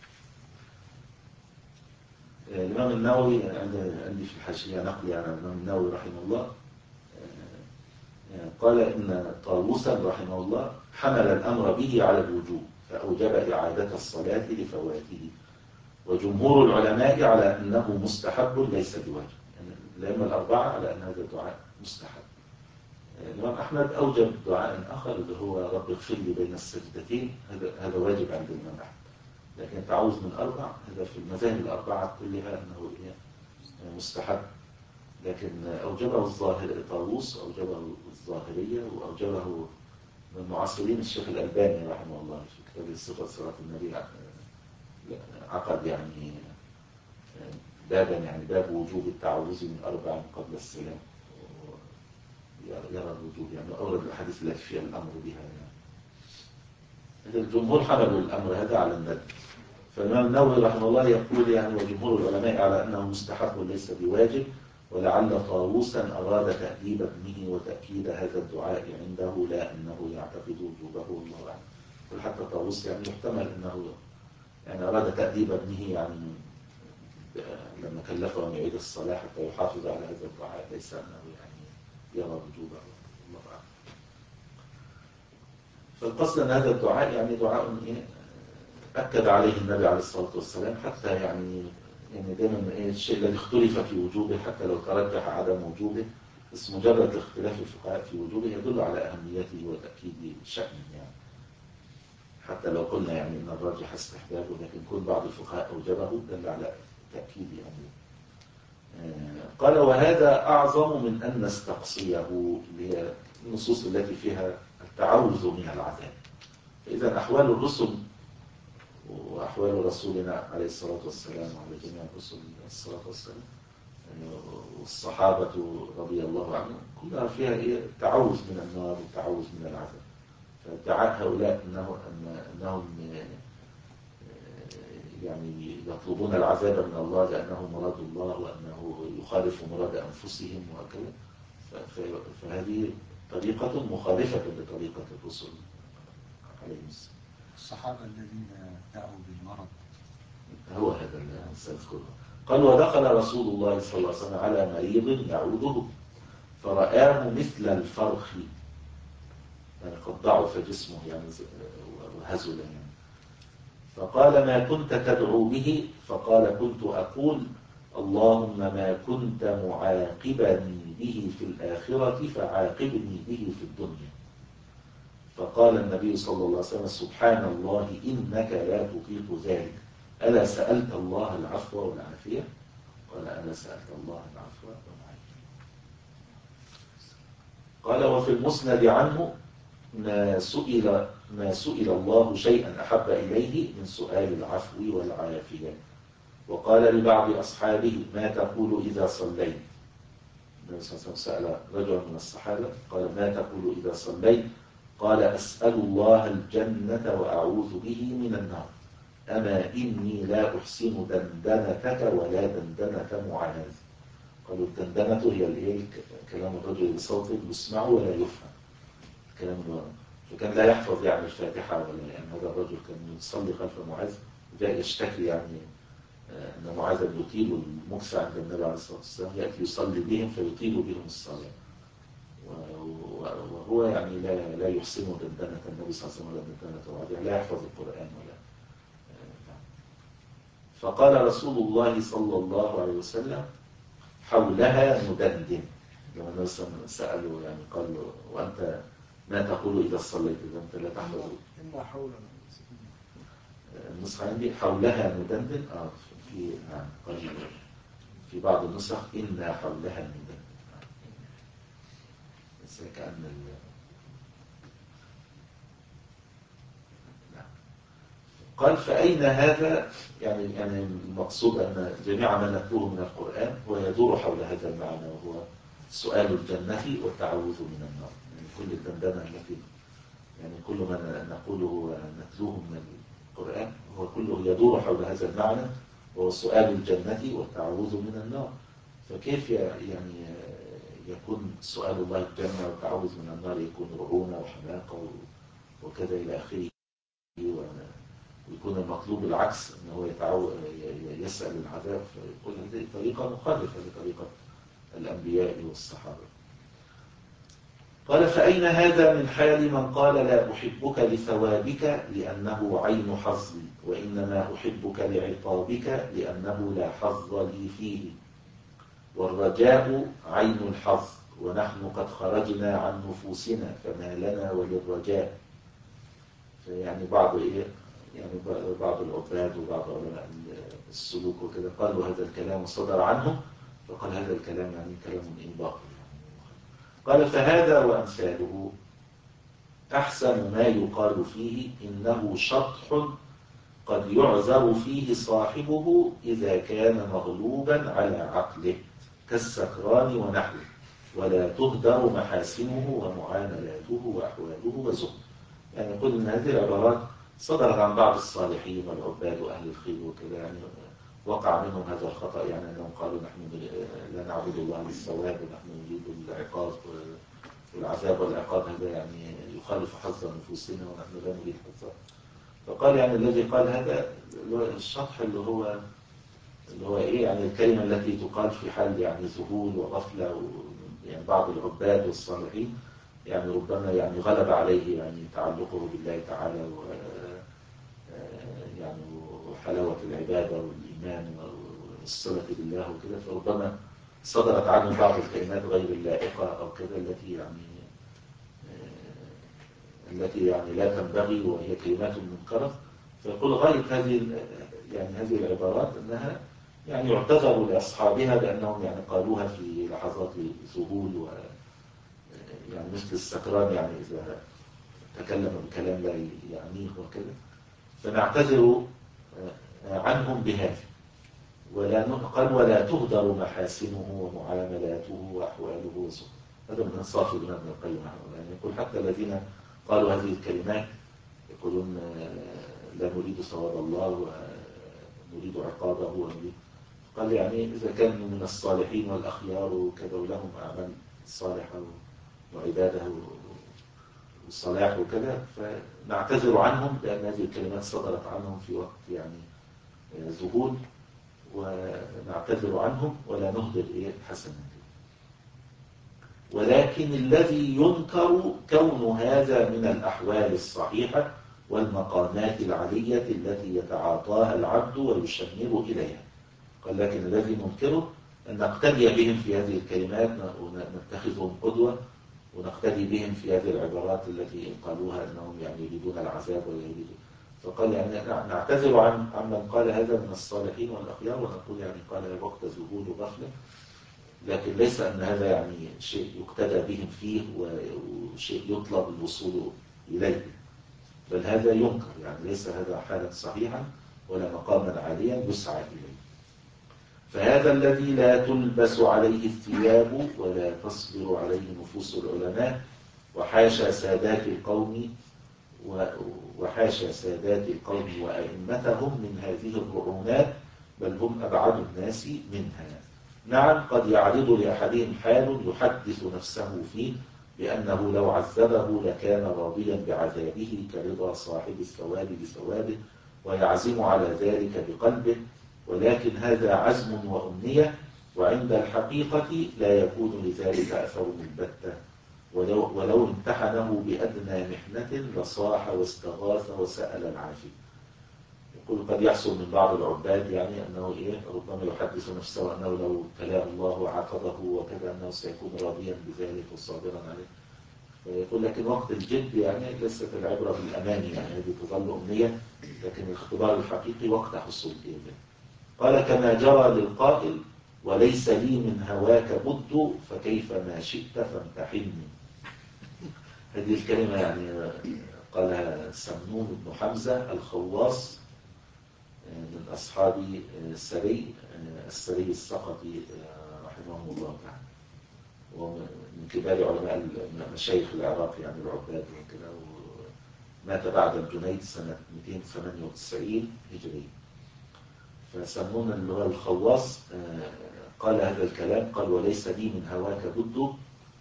الإمام النووي عندي في الحاشية نقلي عن الإمام النووي رحمه الله قال إن طاووسا رحمه الله حمل الأمر به على الوجوب فأوجب إعادة الصلاة لفواته، وجمهور العلماء على أنه مستحب ليس بواجب. يعني الأئمة الأربعة على أن هذا الدعاء مستحب. الإمام أحمد أوجب دعاء آخر اللي هو رب اغفر لي بين السجدتين، هذا هذا واجب عند الإمام أحمد. لكن التعوذ من أربع هذا في المذاهب الأربعة كلها أنه مستحب، لكن أوجبه الظاهر طاووس أوجبه الظاهرية وأوجبه من المعاصرين الشيخ الألباني رحمه الله في كتاب صفة صلاة النبي عقد يعني بابا يعني باب وجوب التعوذ من أربع قبل السلام، يرى الوجوب يعني أورد الحديث التي فيها الأمر بها يعني. الجمهور حملوا الأمر هذا على الندب. فالإمام النووي رحمه الله يقول يعني وجمهور العلماء على أنه مستحب وليس بواجب، ولعل طاووسا أراد تأديب ابنه وتأكيد هذا الدعاء عنده لا أنه يعتقد وجوبه والله أعلم. وحتى طاووس يعني يحتمل أنه يعني أراد تأديب ابنه يعني لما كلفه أن يعيد الصلاة حتى يحافظ على هذا الدعاء، ليس أنه يعني يرى وجوبه والله أعلم. فالقصد أن هذا الدعاء يعني دعاء إيه أكد عليه النبي عليه الصلاة والسلام، حتى يعني يعني دائما إيه الشيء الذي اختلف في وجوبه حتى لو ترجح عدم وجوبه، بس مجرد اختلاف الفقهاء في وجوبه يدل على أهميته وتأكيد شأنه يعني. حتى لو قلنا يعني إن الراجح استحبابه، لكن كل بعض الفقهاء أوجبه دل على تأكيد أمره. قال وهذا أعظم من أن نستقصيه، اللي هي النصوص التي فيها التعوذ من العذاب. فإذا أحوال الرسل وأحوال رسولنا عليه الصلاة والسلام وعلى جميع الرسل الصلاة والسلام والصحابة رضي الله عنهم كلها فيها إيه التعوذ من النار والتعوذ من العذاب. فادعاء هؤلاء أنه أنهم يعني يطلبون العذاب من الله لأنه مراد الله وأنه يخالف مراد أنفسهم وكذا، فهذه طريقة مخالفة لطريقة الرسل عليهم السلام. الصحابة الذين دعوا بالمرض هو هذا اللي سنذكره. قال ودخل رسول الله صلى الله عليه وسلم على مريض يعوده فرآه مثل الفرخ، يعني قد ضعف جسمه يعني وهزل يعني. فقال ما كنت تدعو به؟ فقال كنت أقول اللهم ما كنت معاقبني به في الآخرة فعاقبني به في الدنيا. فقال النبي صلى الله عليه وسلم سبحان الله إنك لا تطيق ذلك، ألا سألت الله العفو والعافية؟ قال ألا سألت الله العفو والعافية. قال وفي المسند عنه ما سئل, ما سئل الله شيئا أحب إليه من سؤال العفو والعافية. وقال لبعض أصحابه ما تقول إذا صليت؟ النبي صلى الله عليه وسلم سأل رجل من الصحابة قال ما تقول إذا صليت؟ قال أسأل الله الجنة وأعوذ به من النار، أما إني لا أحسن دندنتك ولا دندنة معاذ. قالوا الدندنة هي الايه؟ كلام الرجل بصوت يسمعه ولا يفهم كلام الورد، فكان لا يحفظ يعني الفاتحة ولا يعني. هذا الرجل كان يصلي خلف معاذ جاء يشتكي يعني أن معاذ يطيل المكس عند النبي عليه الصلاة والسلام، يأتي يصلي بهم فيطيل بهم الصلاة، وهو يعني لا لا يحسن دندنة النبي صلى الله عليه وسلم ولا دندنة معاذ، لا يحفظ القرآن ولا. فقال رسول الله صلى الله عليه وسلم حولها ندندن. لما النبي صلى الله عليه وسلم سأله يعني قال له وأنت ما تقول إذا صليت إذا أنت لا تحفظ؟ إما حول النسخة عندي حولها ندندن. آه في نعم قال في بعض النسخ إن حولها ندندن، بس كأن ال... نعم. قال فأين هذا؟ يعني يعني المقصود أن جميع ما نتلوه من القرآن هو يدور حول هذا المعنى، وهو سؤال الجنة والتعوذ من النار. يعني كل الدندنة التي يعني كل ما نقوله ونتلوه من القرآن هو كله يدور حول هذا المعنى، وهو سؤال الجنة والتعوذ من النار. فكيف يعني يكون سؤال الله الجنة والتعوذ من النار يكون رعونة وحماقة وكذا إلى آخره، ويكون المطلوب العكس أنه هو يتعو... يسأل العذاب، فيقول هذه طريقة مخالفة لطريقة الأنبياء والصحابة. قال فأين هذا من حال من قال لا أحبك لثوابك لأنه عين حظي، وإنما أحبك لعقابك لأنه لا حظ لي فيه، والرجاء عين الحظ ونحن قد خرجنا عن نفوسنا فما لنا وللرجاء. يعني بعض إيه يعني بعض العباد وبعض علماء السلوك وكذا قالوا هذا الكلام صدر عنهم، فقال هذا الكلام يعني كلام إيه باطل. قال فهذا وأمثاله أحسن ما يقال فيه إنه شطح قد يعذر فيه صاحبه إذا كان مغلوبا على عقله كالسكران ونحوه، ولا تهدر محاسنه ومعاملاته وأحواله وزهده. يعني يقول إن هذه العبارات صدرت عن بعض الصالحين والعباد وأهل الخير وكذا، يعني وقع منهم هذا الخطأ، يعني أنهم قالوا نحن لا نعبد الله بالثواب ونحن نريد العقاب والعذاب والعقاب، هذا يعني يخالف حظ نفوسنا ونحن لا نريد حظه. فقال يعني الذي قال هذا الشطح اللي هو اللي هو إيه يعني الكلمة التي تقال في حال يعني ذهول وغفلة، يعني بعض العباد والصالحين يعني ربما يعني غلب عليه يعني تعلقه بالله تعالى و يعني وحلاوة العبادة والإيمان والصلة بالله وكذا، فربما صدرت عنه بعض الكلمات غير اللائقة أو كذا التي يعني التي يعني لا تنبغي وهي كلمات منكرة. فيقول غاية هذه يعني هذه العبارات أنها يعني يعتذر لأصحابها بأنهم يعني قالوها في لحظات ذهول و يعني مثل السكران يعني إذا تكلم بكلام لا يعنيه وكذا، فنعتذر عنهم بهذا. ولا قال ولا تهدر محاسنه ومعاملاته وأحواله وسوء. هذا من إنصاف ابن القيم، يعني يقول حتى الذين قالوا هذه الكلمات يقولون لا نريد ثواب الله ونريد عقابه ونريد، قال يعني إذا كانوا من الصالحين والأخيار وكذا ولهم أعمال صالحة وعبادة والصلاح وكذا، فنعتذر عنهم لأن هذه الكلمات صدرت عنهم في وقت يعني ذهول، ونعتذر عنهم ولا نهدر إيه حسنا. ولكن الذي ينكر كون هذا من الأحوال الصحيحة والمقامات العلية التي يتعاطاها العبد ويشمر إليها. قال لكن الذي ننكره أن نقتدي بهم في هذه الكلمات ونتخذهم قدوة، ونقتدي بهم في هذه العبارات التي قالوها أنهم يعني يريدون العذاب ولا يريدون. فقال يعني نعتذر عن عمن قال هذا من الصالحين والأخيار، ونقول يعني قال وقت ذهول وغفلة، لكن ليس أن هذا يعني شيء يقتدى بهم فيه وشيء يطلب الوصول إليه، بل هذا ينكر، يعني ليس هذا حالا صحيحا ولا مقاما عاليا يسعى إليه. فهذا الذي لا تلبس عليه الثياب ولا تصبر عليه نفوس العلماء، وحاشا سادات القوم وحاشا سادات القوم وأئمتهم من هذه الرعونات، بل هم أبعد الناس منها. نعم قد يعرض لأحدهم حال يحدث نفسه فيه بأنه لو عذبه لكان راضيا بعذابه كرضا صاحب الثواب بثوابه، ويعزم على ذلك بقلبه، ولكن هذا عزم وأمنية، وعند الحقيقة لا يكون لذلك أثر البتة، ولو, ولو امتحنه بأدنى محنة لصاح واستغاث وسأل العافية. يقول قد يحصل من بعض العباد يعني أنه إيه ربما يحدث نفسه أنه لو ابتلاه الله وعاقبه وكذا أنه سيكون راضيا بذلك وصابرا عليه، فيقول لكن وقت الجد يعني ليست العبرة بالأماني، يعني هذه تظل أمنية، لكن الاختبار الحقيقي وقت حصول إيه. قال كما جرى للقائل وليس لي من هواك بد فكيف ما شئت فامتحني. هذه الكلمة يعني قالها سمنون بن حمزة الخواص من أصحاب السري السري السقطي رحمه الله تعالى، ومن كبار علماء مشايخ العراق يعني العباد وكذا، ومات بعد الجنيد سنة مئتين وثمانية وتسعين هجرية. فسمون اللي هو الخواص قال هذا الكلام، قال وليس لي من هواك بد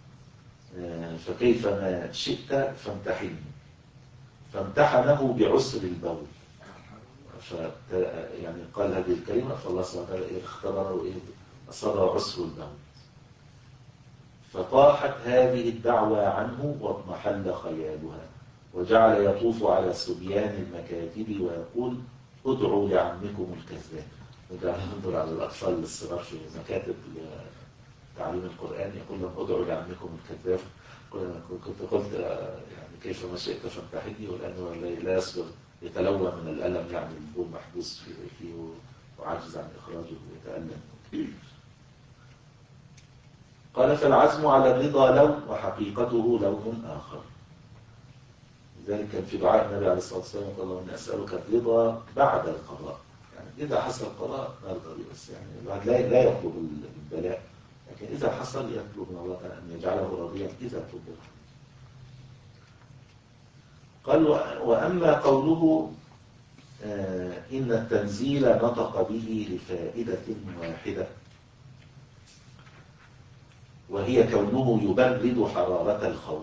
فكيف ما شئت فامتحني، فامتحنه بعسر البول. ف يعني قال هذه الكلمة فالله سبحانه وتعالى اختبره إيه أصاب عسر البول، فطاحت هذه الدعوى عنه واضمحل خيالها، وجعل يطوف على صبيان المكاتب ويقول ادعوا لعمكم الكذاب. وجعل ينظر على الأطفال الصغار في مكاتب تعليم القرآن يقول لهم ادعوا لعمكم الكذاب. كنت قلت يعني كيف ما شئت فامتحني، والآن لا يصبر يتلوى من الألم، يعني البول محبوس فيه وعاجز عن إخراجه ويتألم. قال فالعزم على الرضا لون وحقيقته لون آخر. لذلك كان في دعاء النبي عليه الصلاة والسلام قال اللهم أسألك الرضا بعد القضاء، يعني إذا حصل قضاء نرضى به، بس يعني الواحد لا لا يطلب البلاء، لكن إذا حصل يطلب من الله تعالى أن يجعله راضيا إذا قدر. قال وأما قوله آه إن التنزيل نطق به لفائدة واحدة، وهي كونه يبرد حرارة الخوف.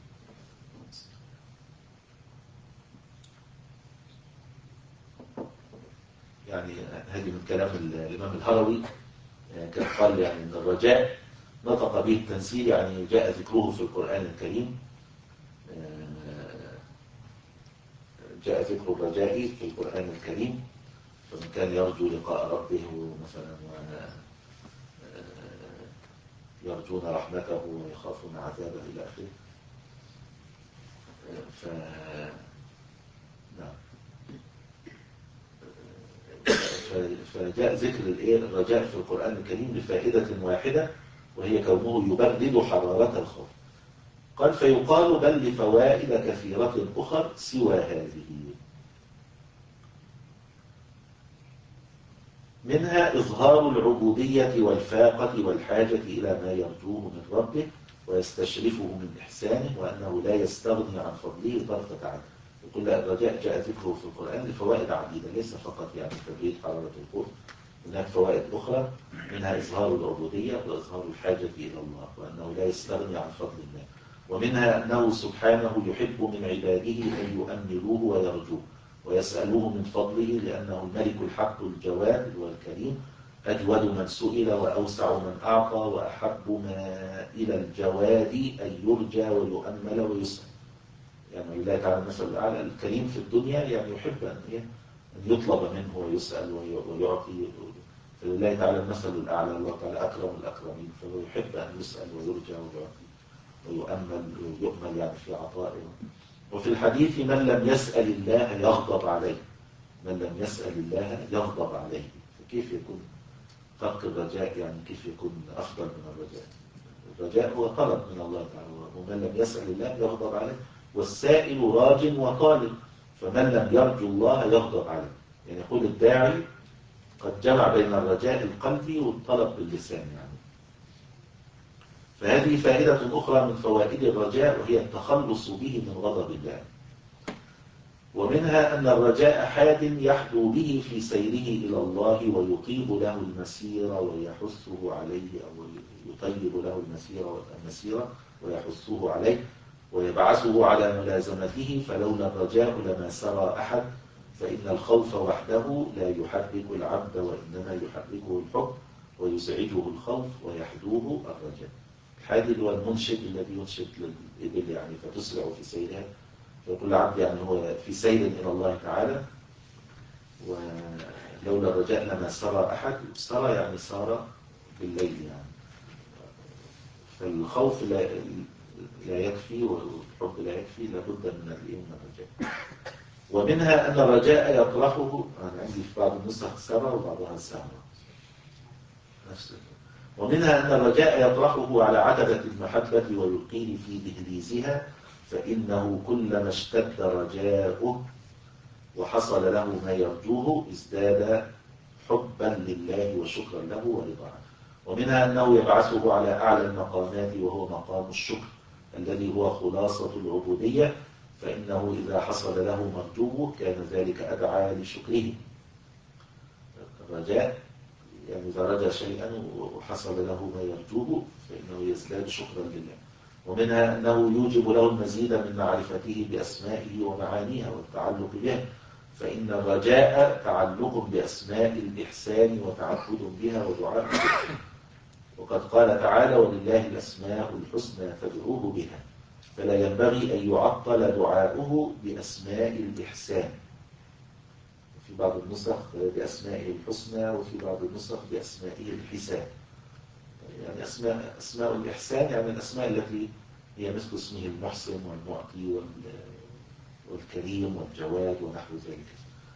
يعني هذه من كلام الإمام الهروي، كان قال يعني أن الرجاء نطق به التنزيل، يعني جاء ذكره في القرآن الكريم، جاء ذكر الرجاء في القرآن الكريم، فمن كان يرجو لقاء ربه مثلا ويرجون رحمته ويخافون عذابه إلى آخره. ف نعم فجاء ذكر الرجاء في القرآن الكريم لفائدة واحدة، وهي كونه يبرد حرارة الخوف. قال فيقال بل لفوائد كثيرة أخر سوى هذه، منها إظهار العبودية والفاقة والحاجة إلى ما يرجوه من ربه ويستشرفه من إحسانه، وأنه لا يستغني عن فضله طرفة عين. يقول الرجاء جاء ذكره في القرآن لفوائد عديدة، ليس فقط يعني تبريد حرارة الخوف، هناك فوائد أخرى، منها إظهار العبودية وإظهار الحاجة إلى الله، وأنه لا يستغني عن فضل الله، ومنها أنه سبحانه يحب من عباده أن يؤملوه ويرجوه ويسألوه من فضله، لأنه الملك الحق الجواد والكريم، أجود من سئل وأوسع من أعطى، وأحب ما إلى الجواد أن يرجى ويؤمل ويسأل. يعني لله تعالى المثل الأعلى، الكريم في الدنيا يعني يحب أن أن يطلب منه ويسأل ويعطي. فلله تعالى المثل الأعلى، الله تعالى أكرم الأكرمين، فهو يحب أن يسأل ويرجى ويعطي ويؤمل ويؤمل يعني في عطائه. وفي الحديث: من لم يسأل الله يغضب عليه، من لم يسأل الله يغضب عليه. فكيف يكون ترك الرجاء، يعني كيف يكون أفضل من الرجاء؟ الرجاء هو طلب من الله تعالى، ومن لم يسأل الله يغضب عليه، والسائل راج وطالب، فمن لم يرجو الله يغضب عليه. يعني يقول الداعي قد جمع بين الرجاء القلبي والطلب باللسان يعني. فهذه فائدة أخرى من فوائد الرجاء، وهي التخلص به من غضب الله. ومنها أن الرجاء حاد يحدو به في سيره إلى الله، ويطيب له المسير ويحثه عليه، أو يطيب له المسير والمسير ويحثه عليه ويبعثه على ملازمته. فلولا الرجاء لما سرى أحد، فإن الخوف وحده لا يحرك العبد، وإنما يحركه الحب ويزعجه الخوف ويحدوه الرجاء. الحادي هو المنشد الذي ينشد للإبل يعني فتسرع في سيرها، فكل عبد يعني هو في سير إلى الله تعالى. ولولا الرجاء لما سرى أحد، سرى يعني سار بالليل يعني. فالخوف لا لا يكفي والحب لا يكفي، لابد من الرجاء. ومنها أن الرجاء يطرحه، أنا عندي في بعض النسخ سرى وبعضها سارة نفس. ومنها أن الرجاء يطرحه على عتبة المحبة ويلقيه في دهليزها، فإنه كلما اشتد رجاؤه وحصل له ما يرجوه ازداد حبا لله وشكرا له ورضاه. ومنها أنه يبعثه على أعلى المقامات، وهو مقام الشكر الذي هو خلاصة العبودية، فإنه إذا حصل له مرجوه كان ذلك أدعى لشكره. الرجاء يعني إذا رجى شيئا وحصل له ما يرجوه فإنه يزداد شكرا لله. ومنها أنه يوجب له المزيد من معرفته بأسمائه ومعانيها والتعلق بها، فإن الرجاء تعلق بأسماء الإحسان وتعبد بها ودعاء. وقد قال تعالى: ولله الأسماء الحسنى فادعوه بها. فلا ينبغي أن يعطل دعاؤه بأسماء الإحسان. في بعض النسخ بأسمائه الحسنى، وفي بعض النسخ بأسمائه الحسان. يعني أسماء, أسماء الإحسان يعني الأسماء التي هي مثل اسمه المحسن والمعطي والكريم والجواد ونحو ذلك.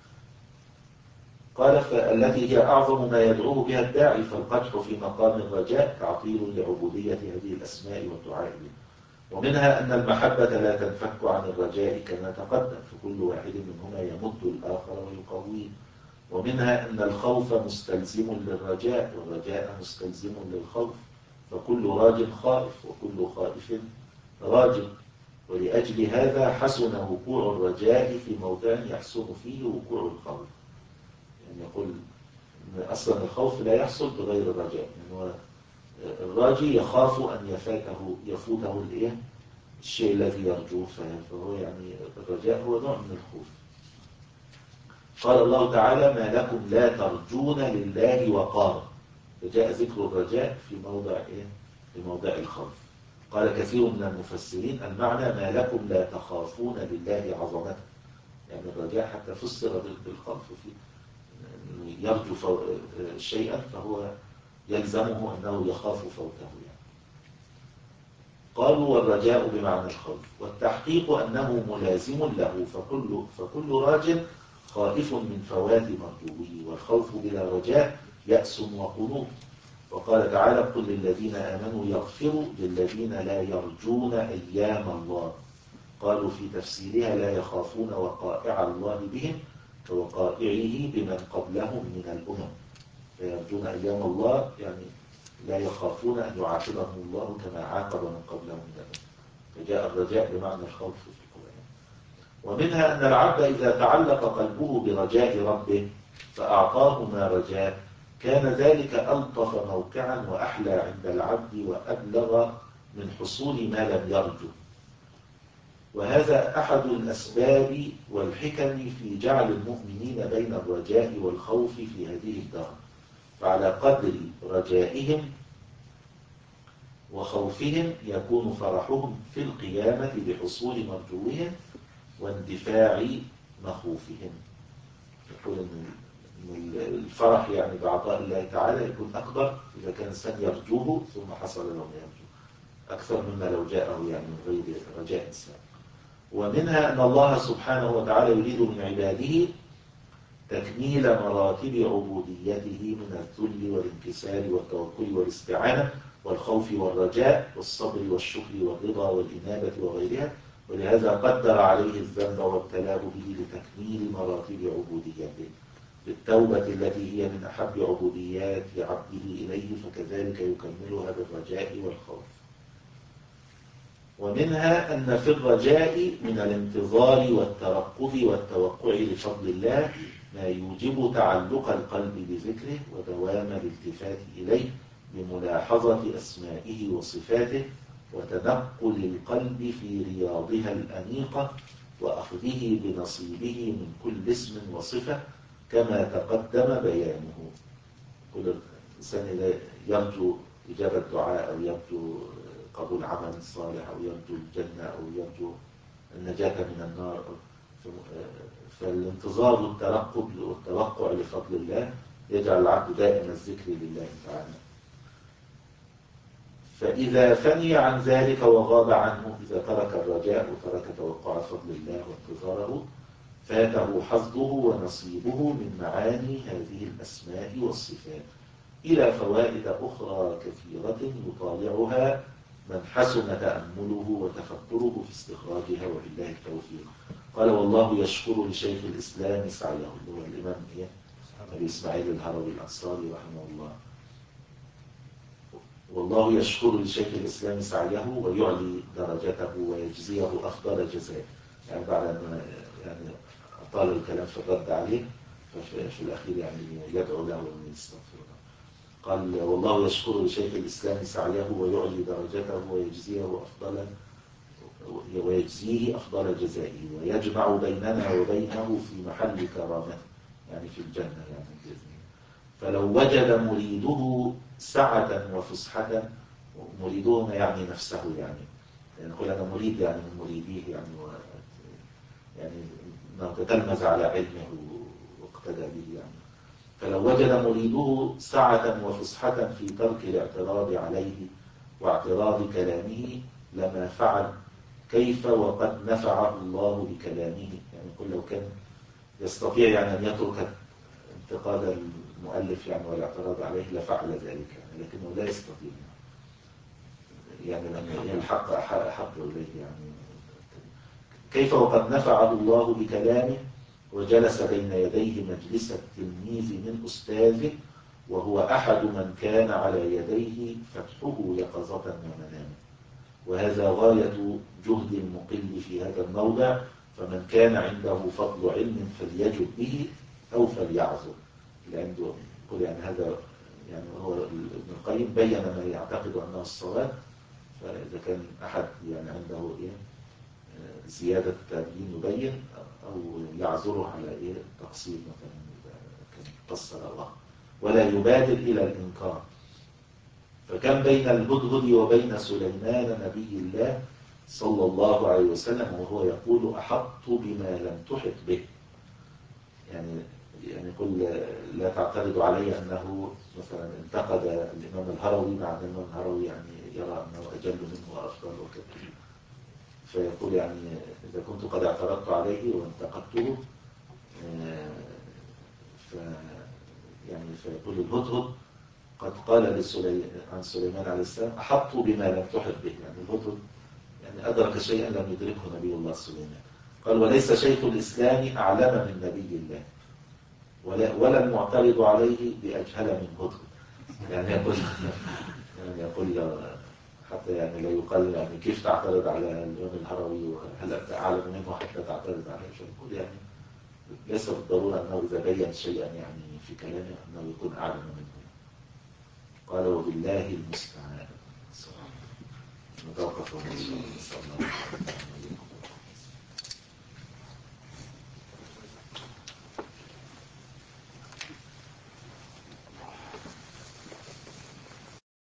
قال: فالتي هي أعظم ما يدعوه بها الداعي، فالقدح في مقام الرجاء تعطيل لعبودية هذه الأسماء والدعاء. ومنها أن المحبة لا تنفك عن الرجاء كما تقدم، فكل واحد منهما يمد الآخر ويقويه. ومنها أن الخوف مستلزم للرجاء، والرجاء مستلزم للخوف، فكل راج خائف وكل خائف راج. ولأجل هذا حسن وقوع الرجاء في موضع يحسن فيه وقوع الخوف. يعني يقول إن أصلا الخوف لا يحصل بغير الرجاء، يعني الراجي يخاف أن يفاته يفوته الإيه الشيء الذي يرجوه، فهو يعني الرجاء هو نوع من الخوف. قال الله تعالى: ما لكم لا ترجون لله وقارا. فجاء ذكر الرجاء في موضع إيه؟ في موضع الخوف. قال كثير من المفسرين: المعنى ما لكم لا تخافون لله عظمته. يعني الرجاء حتى فسر بالخوف، في يرجو شيئا فهو يلزمه أنه يخاف فوته يعني. قالوا: والرجاء بمعنى الخوف، والتحقيق أنه ملازم له، فكل, فكل راج خائف من فوات مرجوه، والخوف بلا رجاء يأس وقنوط. وقال تعالى: قل للذين آمنوا يغفروا للذين لا يرجون أيام الله. قالوا في تفسيرها: لا يخافون وقائع الله بهم كوقائعه بمن قبلهم من الأمم. فيرجون أيام الله يعني لا يخافون أن يعاقبهم الله كما عاقب من قبلهم من الأمم. فجاء الرجاء بمعنى الخوف في القرآن. ومنها أن العبد إذا تعلق قلبه برجاء ربه فأعطاه ما رجاء، كان ذلك ألطف موقعا وأحلى عند العبد وأبلغ من حصول ما لم يرجو. وهذا أحد الأسباب والحكم في جعل المؤمنين بين الرجاء والخوف في هذه الدار، فعلى قدر رجائهم وخوفهم يكون فرحهم في القيامة بحصول مرجوهم واندفاع مخوفهم. يقول إن الفرح يعني بعطاء الله تعالى يكون أكبر إذا كان الإنسان يرجوه ثم حصل له ما يرجو، أكثر مما لو جاءه يعني من غير رجاء إنسان. ومنها أن الله سبحانه وتعالى يريد من عباده تكميل مراتب عبوديته من الذل والانكسار والتوكل والاستعانة والخوف والرجاء والصبر والشكر والرضا والإنابة وغيرها، ولهذا قدر عليه الذنب وابتلاه به لتكميل مراتب عبوديته بالتوبة التي هي من أحب عبوديات عبده إليه، فكذلك يكملها بالرجاء والخوف. ومنها أن في الرجاء من الانتظار والترقب والتوقع لفضل الله ما يوجب تعلق القلب بذكره ودوام الالتفات إليه بملاحظة أسمائه وصفاته وتنقل القلب في رياضها الأنيقة وأخذه بنصيبه من كل اسم وصفة كما تقدم بيانه. كل إنسان إذا يرجو إجابة دعاء أو يرجو قبول عمل صالح أو يرجو الجنة أو يرجو النجاة من النار، فالانتظار والترقب والتوقع لفضل الله يجعل العبد دائما الذكر لله تعالى. فإذا فني عن ذلك وغاب عنه، إذا ترك الرجاء وترك توقع فضل الله وانتظاره، فاته حظه ونصيبه من معاني هذه الأسماء والصفات إلى فوائد أخرى كثيرة يطالعها من حسن تأمله وتفكره في استخراجها، وبالله التوفيق. قال: والله يشكر لشيخ الإسلام سعيه، اللي هو الإمام إيه؟ أبي إسماعيل الهروي الأنصاري رحمه الله. والله يشكر لشيخ الإسلام سعيه ويعلي درجته ويجزيه أفضل جزاء. يعني بعد أن يعني أطال الكلام في الرد عليه، ففي الأخير يعني يدعو له أن يستغفر له. قال: والله يشكر لشيخ الإسلام سعيه ويعلي درجته ويجزيه أفضل ويجزيه أفضل جزائه ويجمع بيننا وبينه في محل كرامته، يعني في الجنة يعني بإذنه. فلو وجد مريده سعة وفسحة، مريده يعني نفسه، يعني نقول يعني أنا مريد يعني من مريديه، يعني و يعني تتلمذ على علمه واقتدى به يعني. فلو وجد مريده سعة وفسحة في ترك الاعتراض عليه واعتراض كلامه لما فعل، كيف وقد نفعه الله بكلامه. يعني كل لو كان يستطيع يعني أن يترك انتقاد المؤلف يعني والاعتراض عليه لفعل ذلك يعني، لكنه لا يستطيع يعني لأن الحق أحب إليه يعني. كيف وقد نفعه الله بكلامه وجلس بين يديه مجلس التلميذ من أستاذه، وهو أحد من كان على يديه فتحه يقظة ومنامه. وهذا غاية جهد المقل في هذا الموضع، فمن كان عنده فضل علم فليجد به أو فليعذر. عنده يقول يعني هذا يعني هو ابن القيم بين ما يعتقد أنه الصواب، فإذا كان أحد يعني عنده إيه زيادة تبيين يبين أو يعذره على إيه تقصير مثلا كان قصر الله، ولا يبادر إلى الإنكار. فكان بين الهدهد وبين سليمان نبي الله صلى الله عليه وسلم وهو يقول: أحط بما لم تحط به. يعني يعني يقول لا تعترض علي أنه مثلا انتقد الإمام الهروي، مع أن الإمام الهروي يعني يرى أنه أجل منه وأفضل وكذا. فيقول يعني إذا كنت قد اعترضت عليه وانتقدته، ف يعني فيقول الهدهد قد قال لسلي... عن سليمان عليه السلام: أحطوا بما لم تحط به. يعني الهدهد يعني أدرك شيئا لم يدركه نبي الله سليمان. قال: وليس شيخ الإسلام أعلم من نبي الله، ولا, ولا المعترض عليه بأجهل من هدهد. يعني يقول يعني يقول حتى يعني لا يقال يعني كيف تعترض على الإمام الهروي وهل أنت أعلم منه حتى تعترض عليه. فيقول يعني ليس بالضرورة أنه إذا بين شيئا يعني في كلامه أنه يكون أعلم منه. قال: وبالله المستعان. توقف ونسأل الله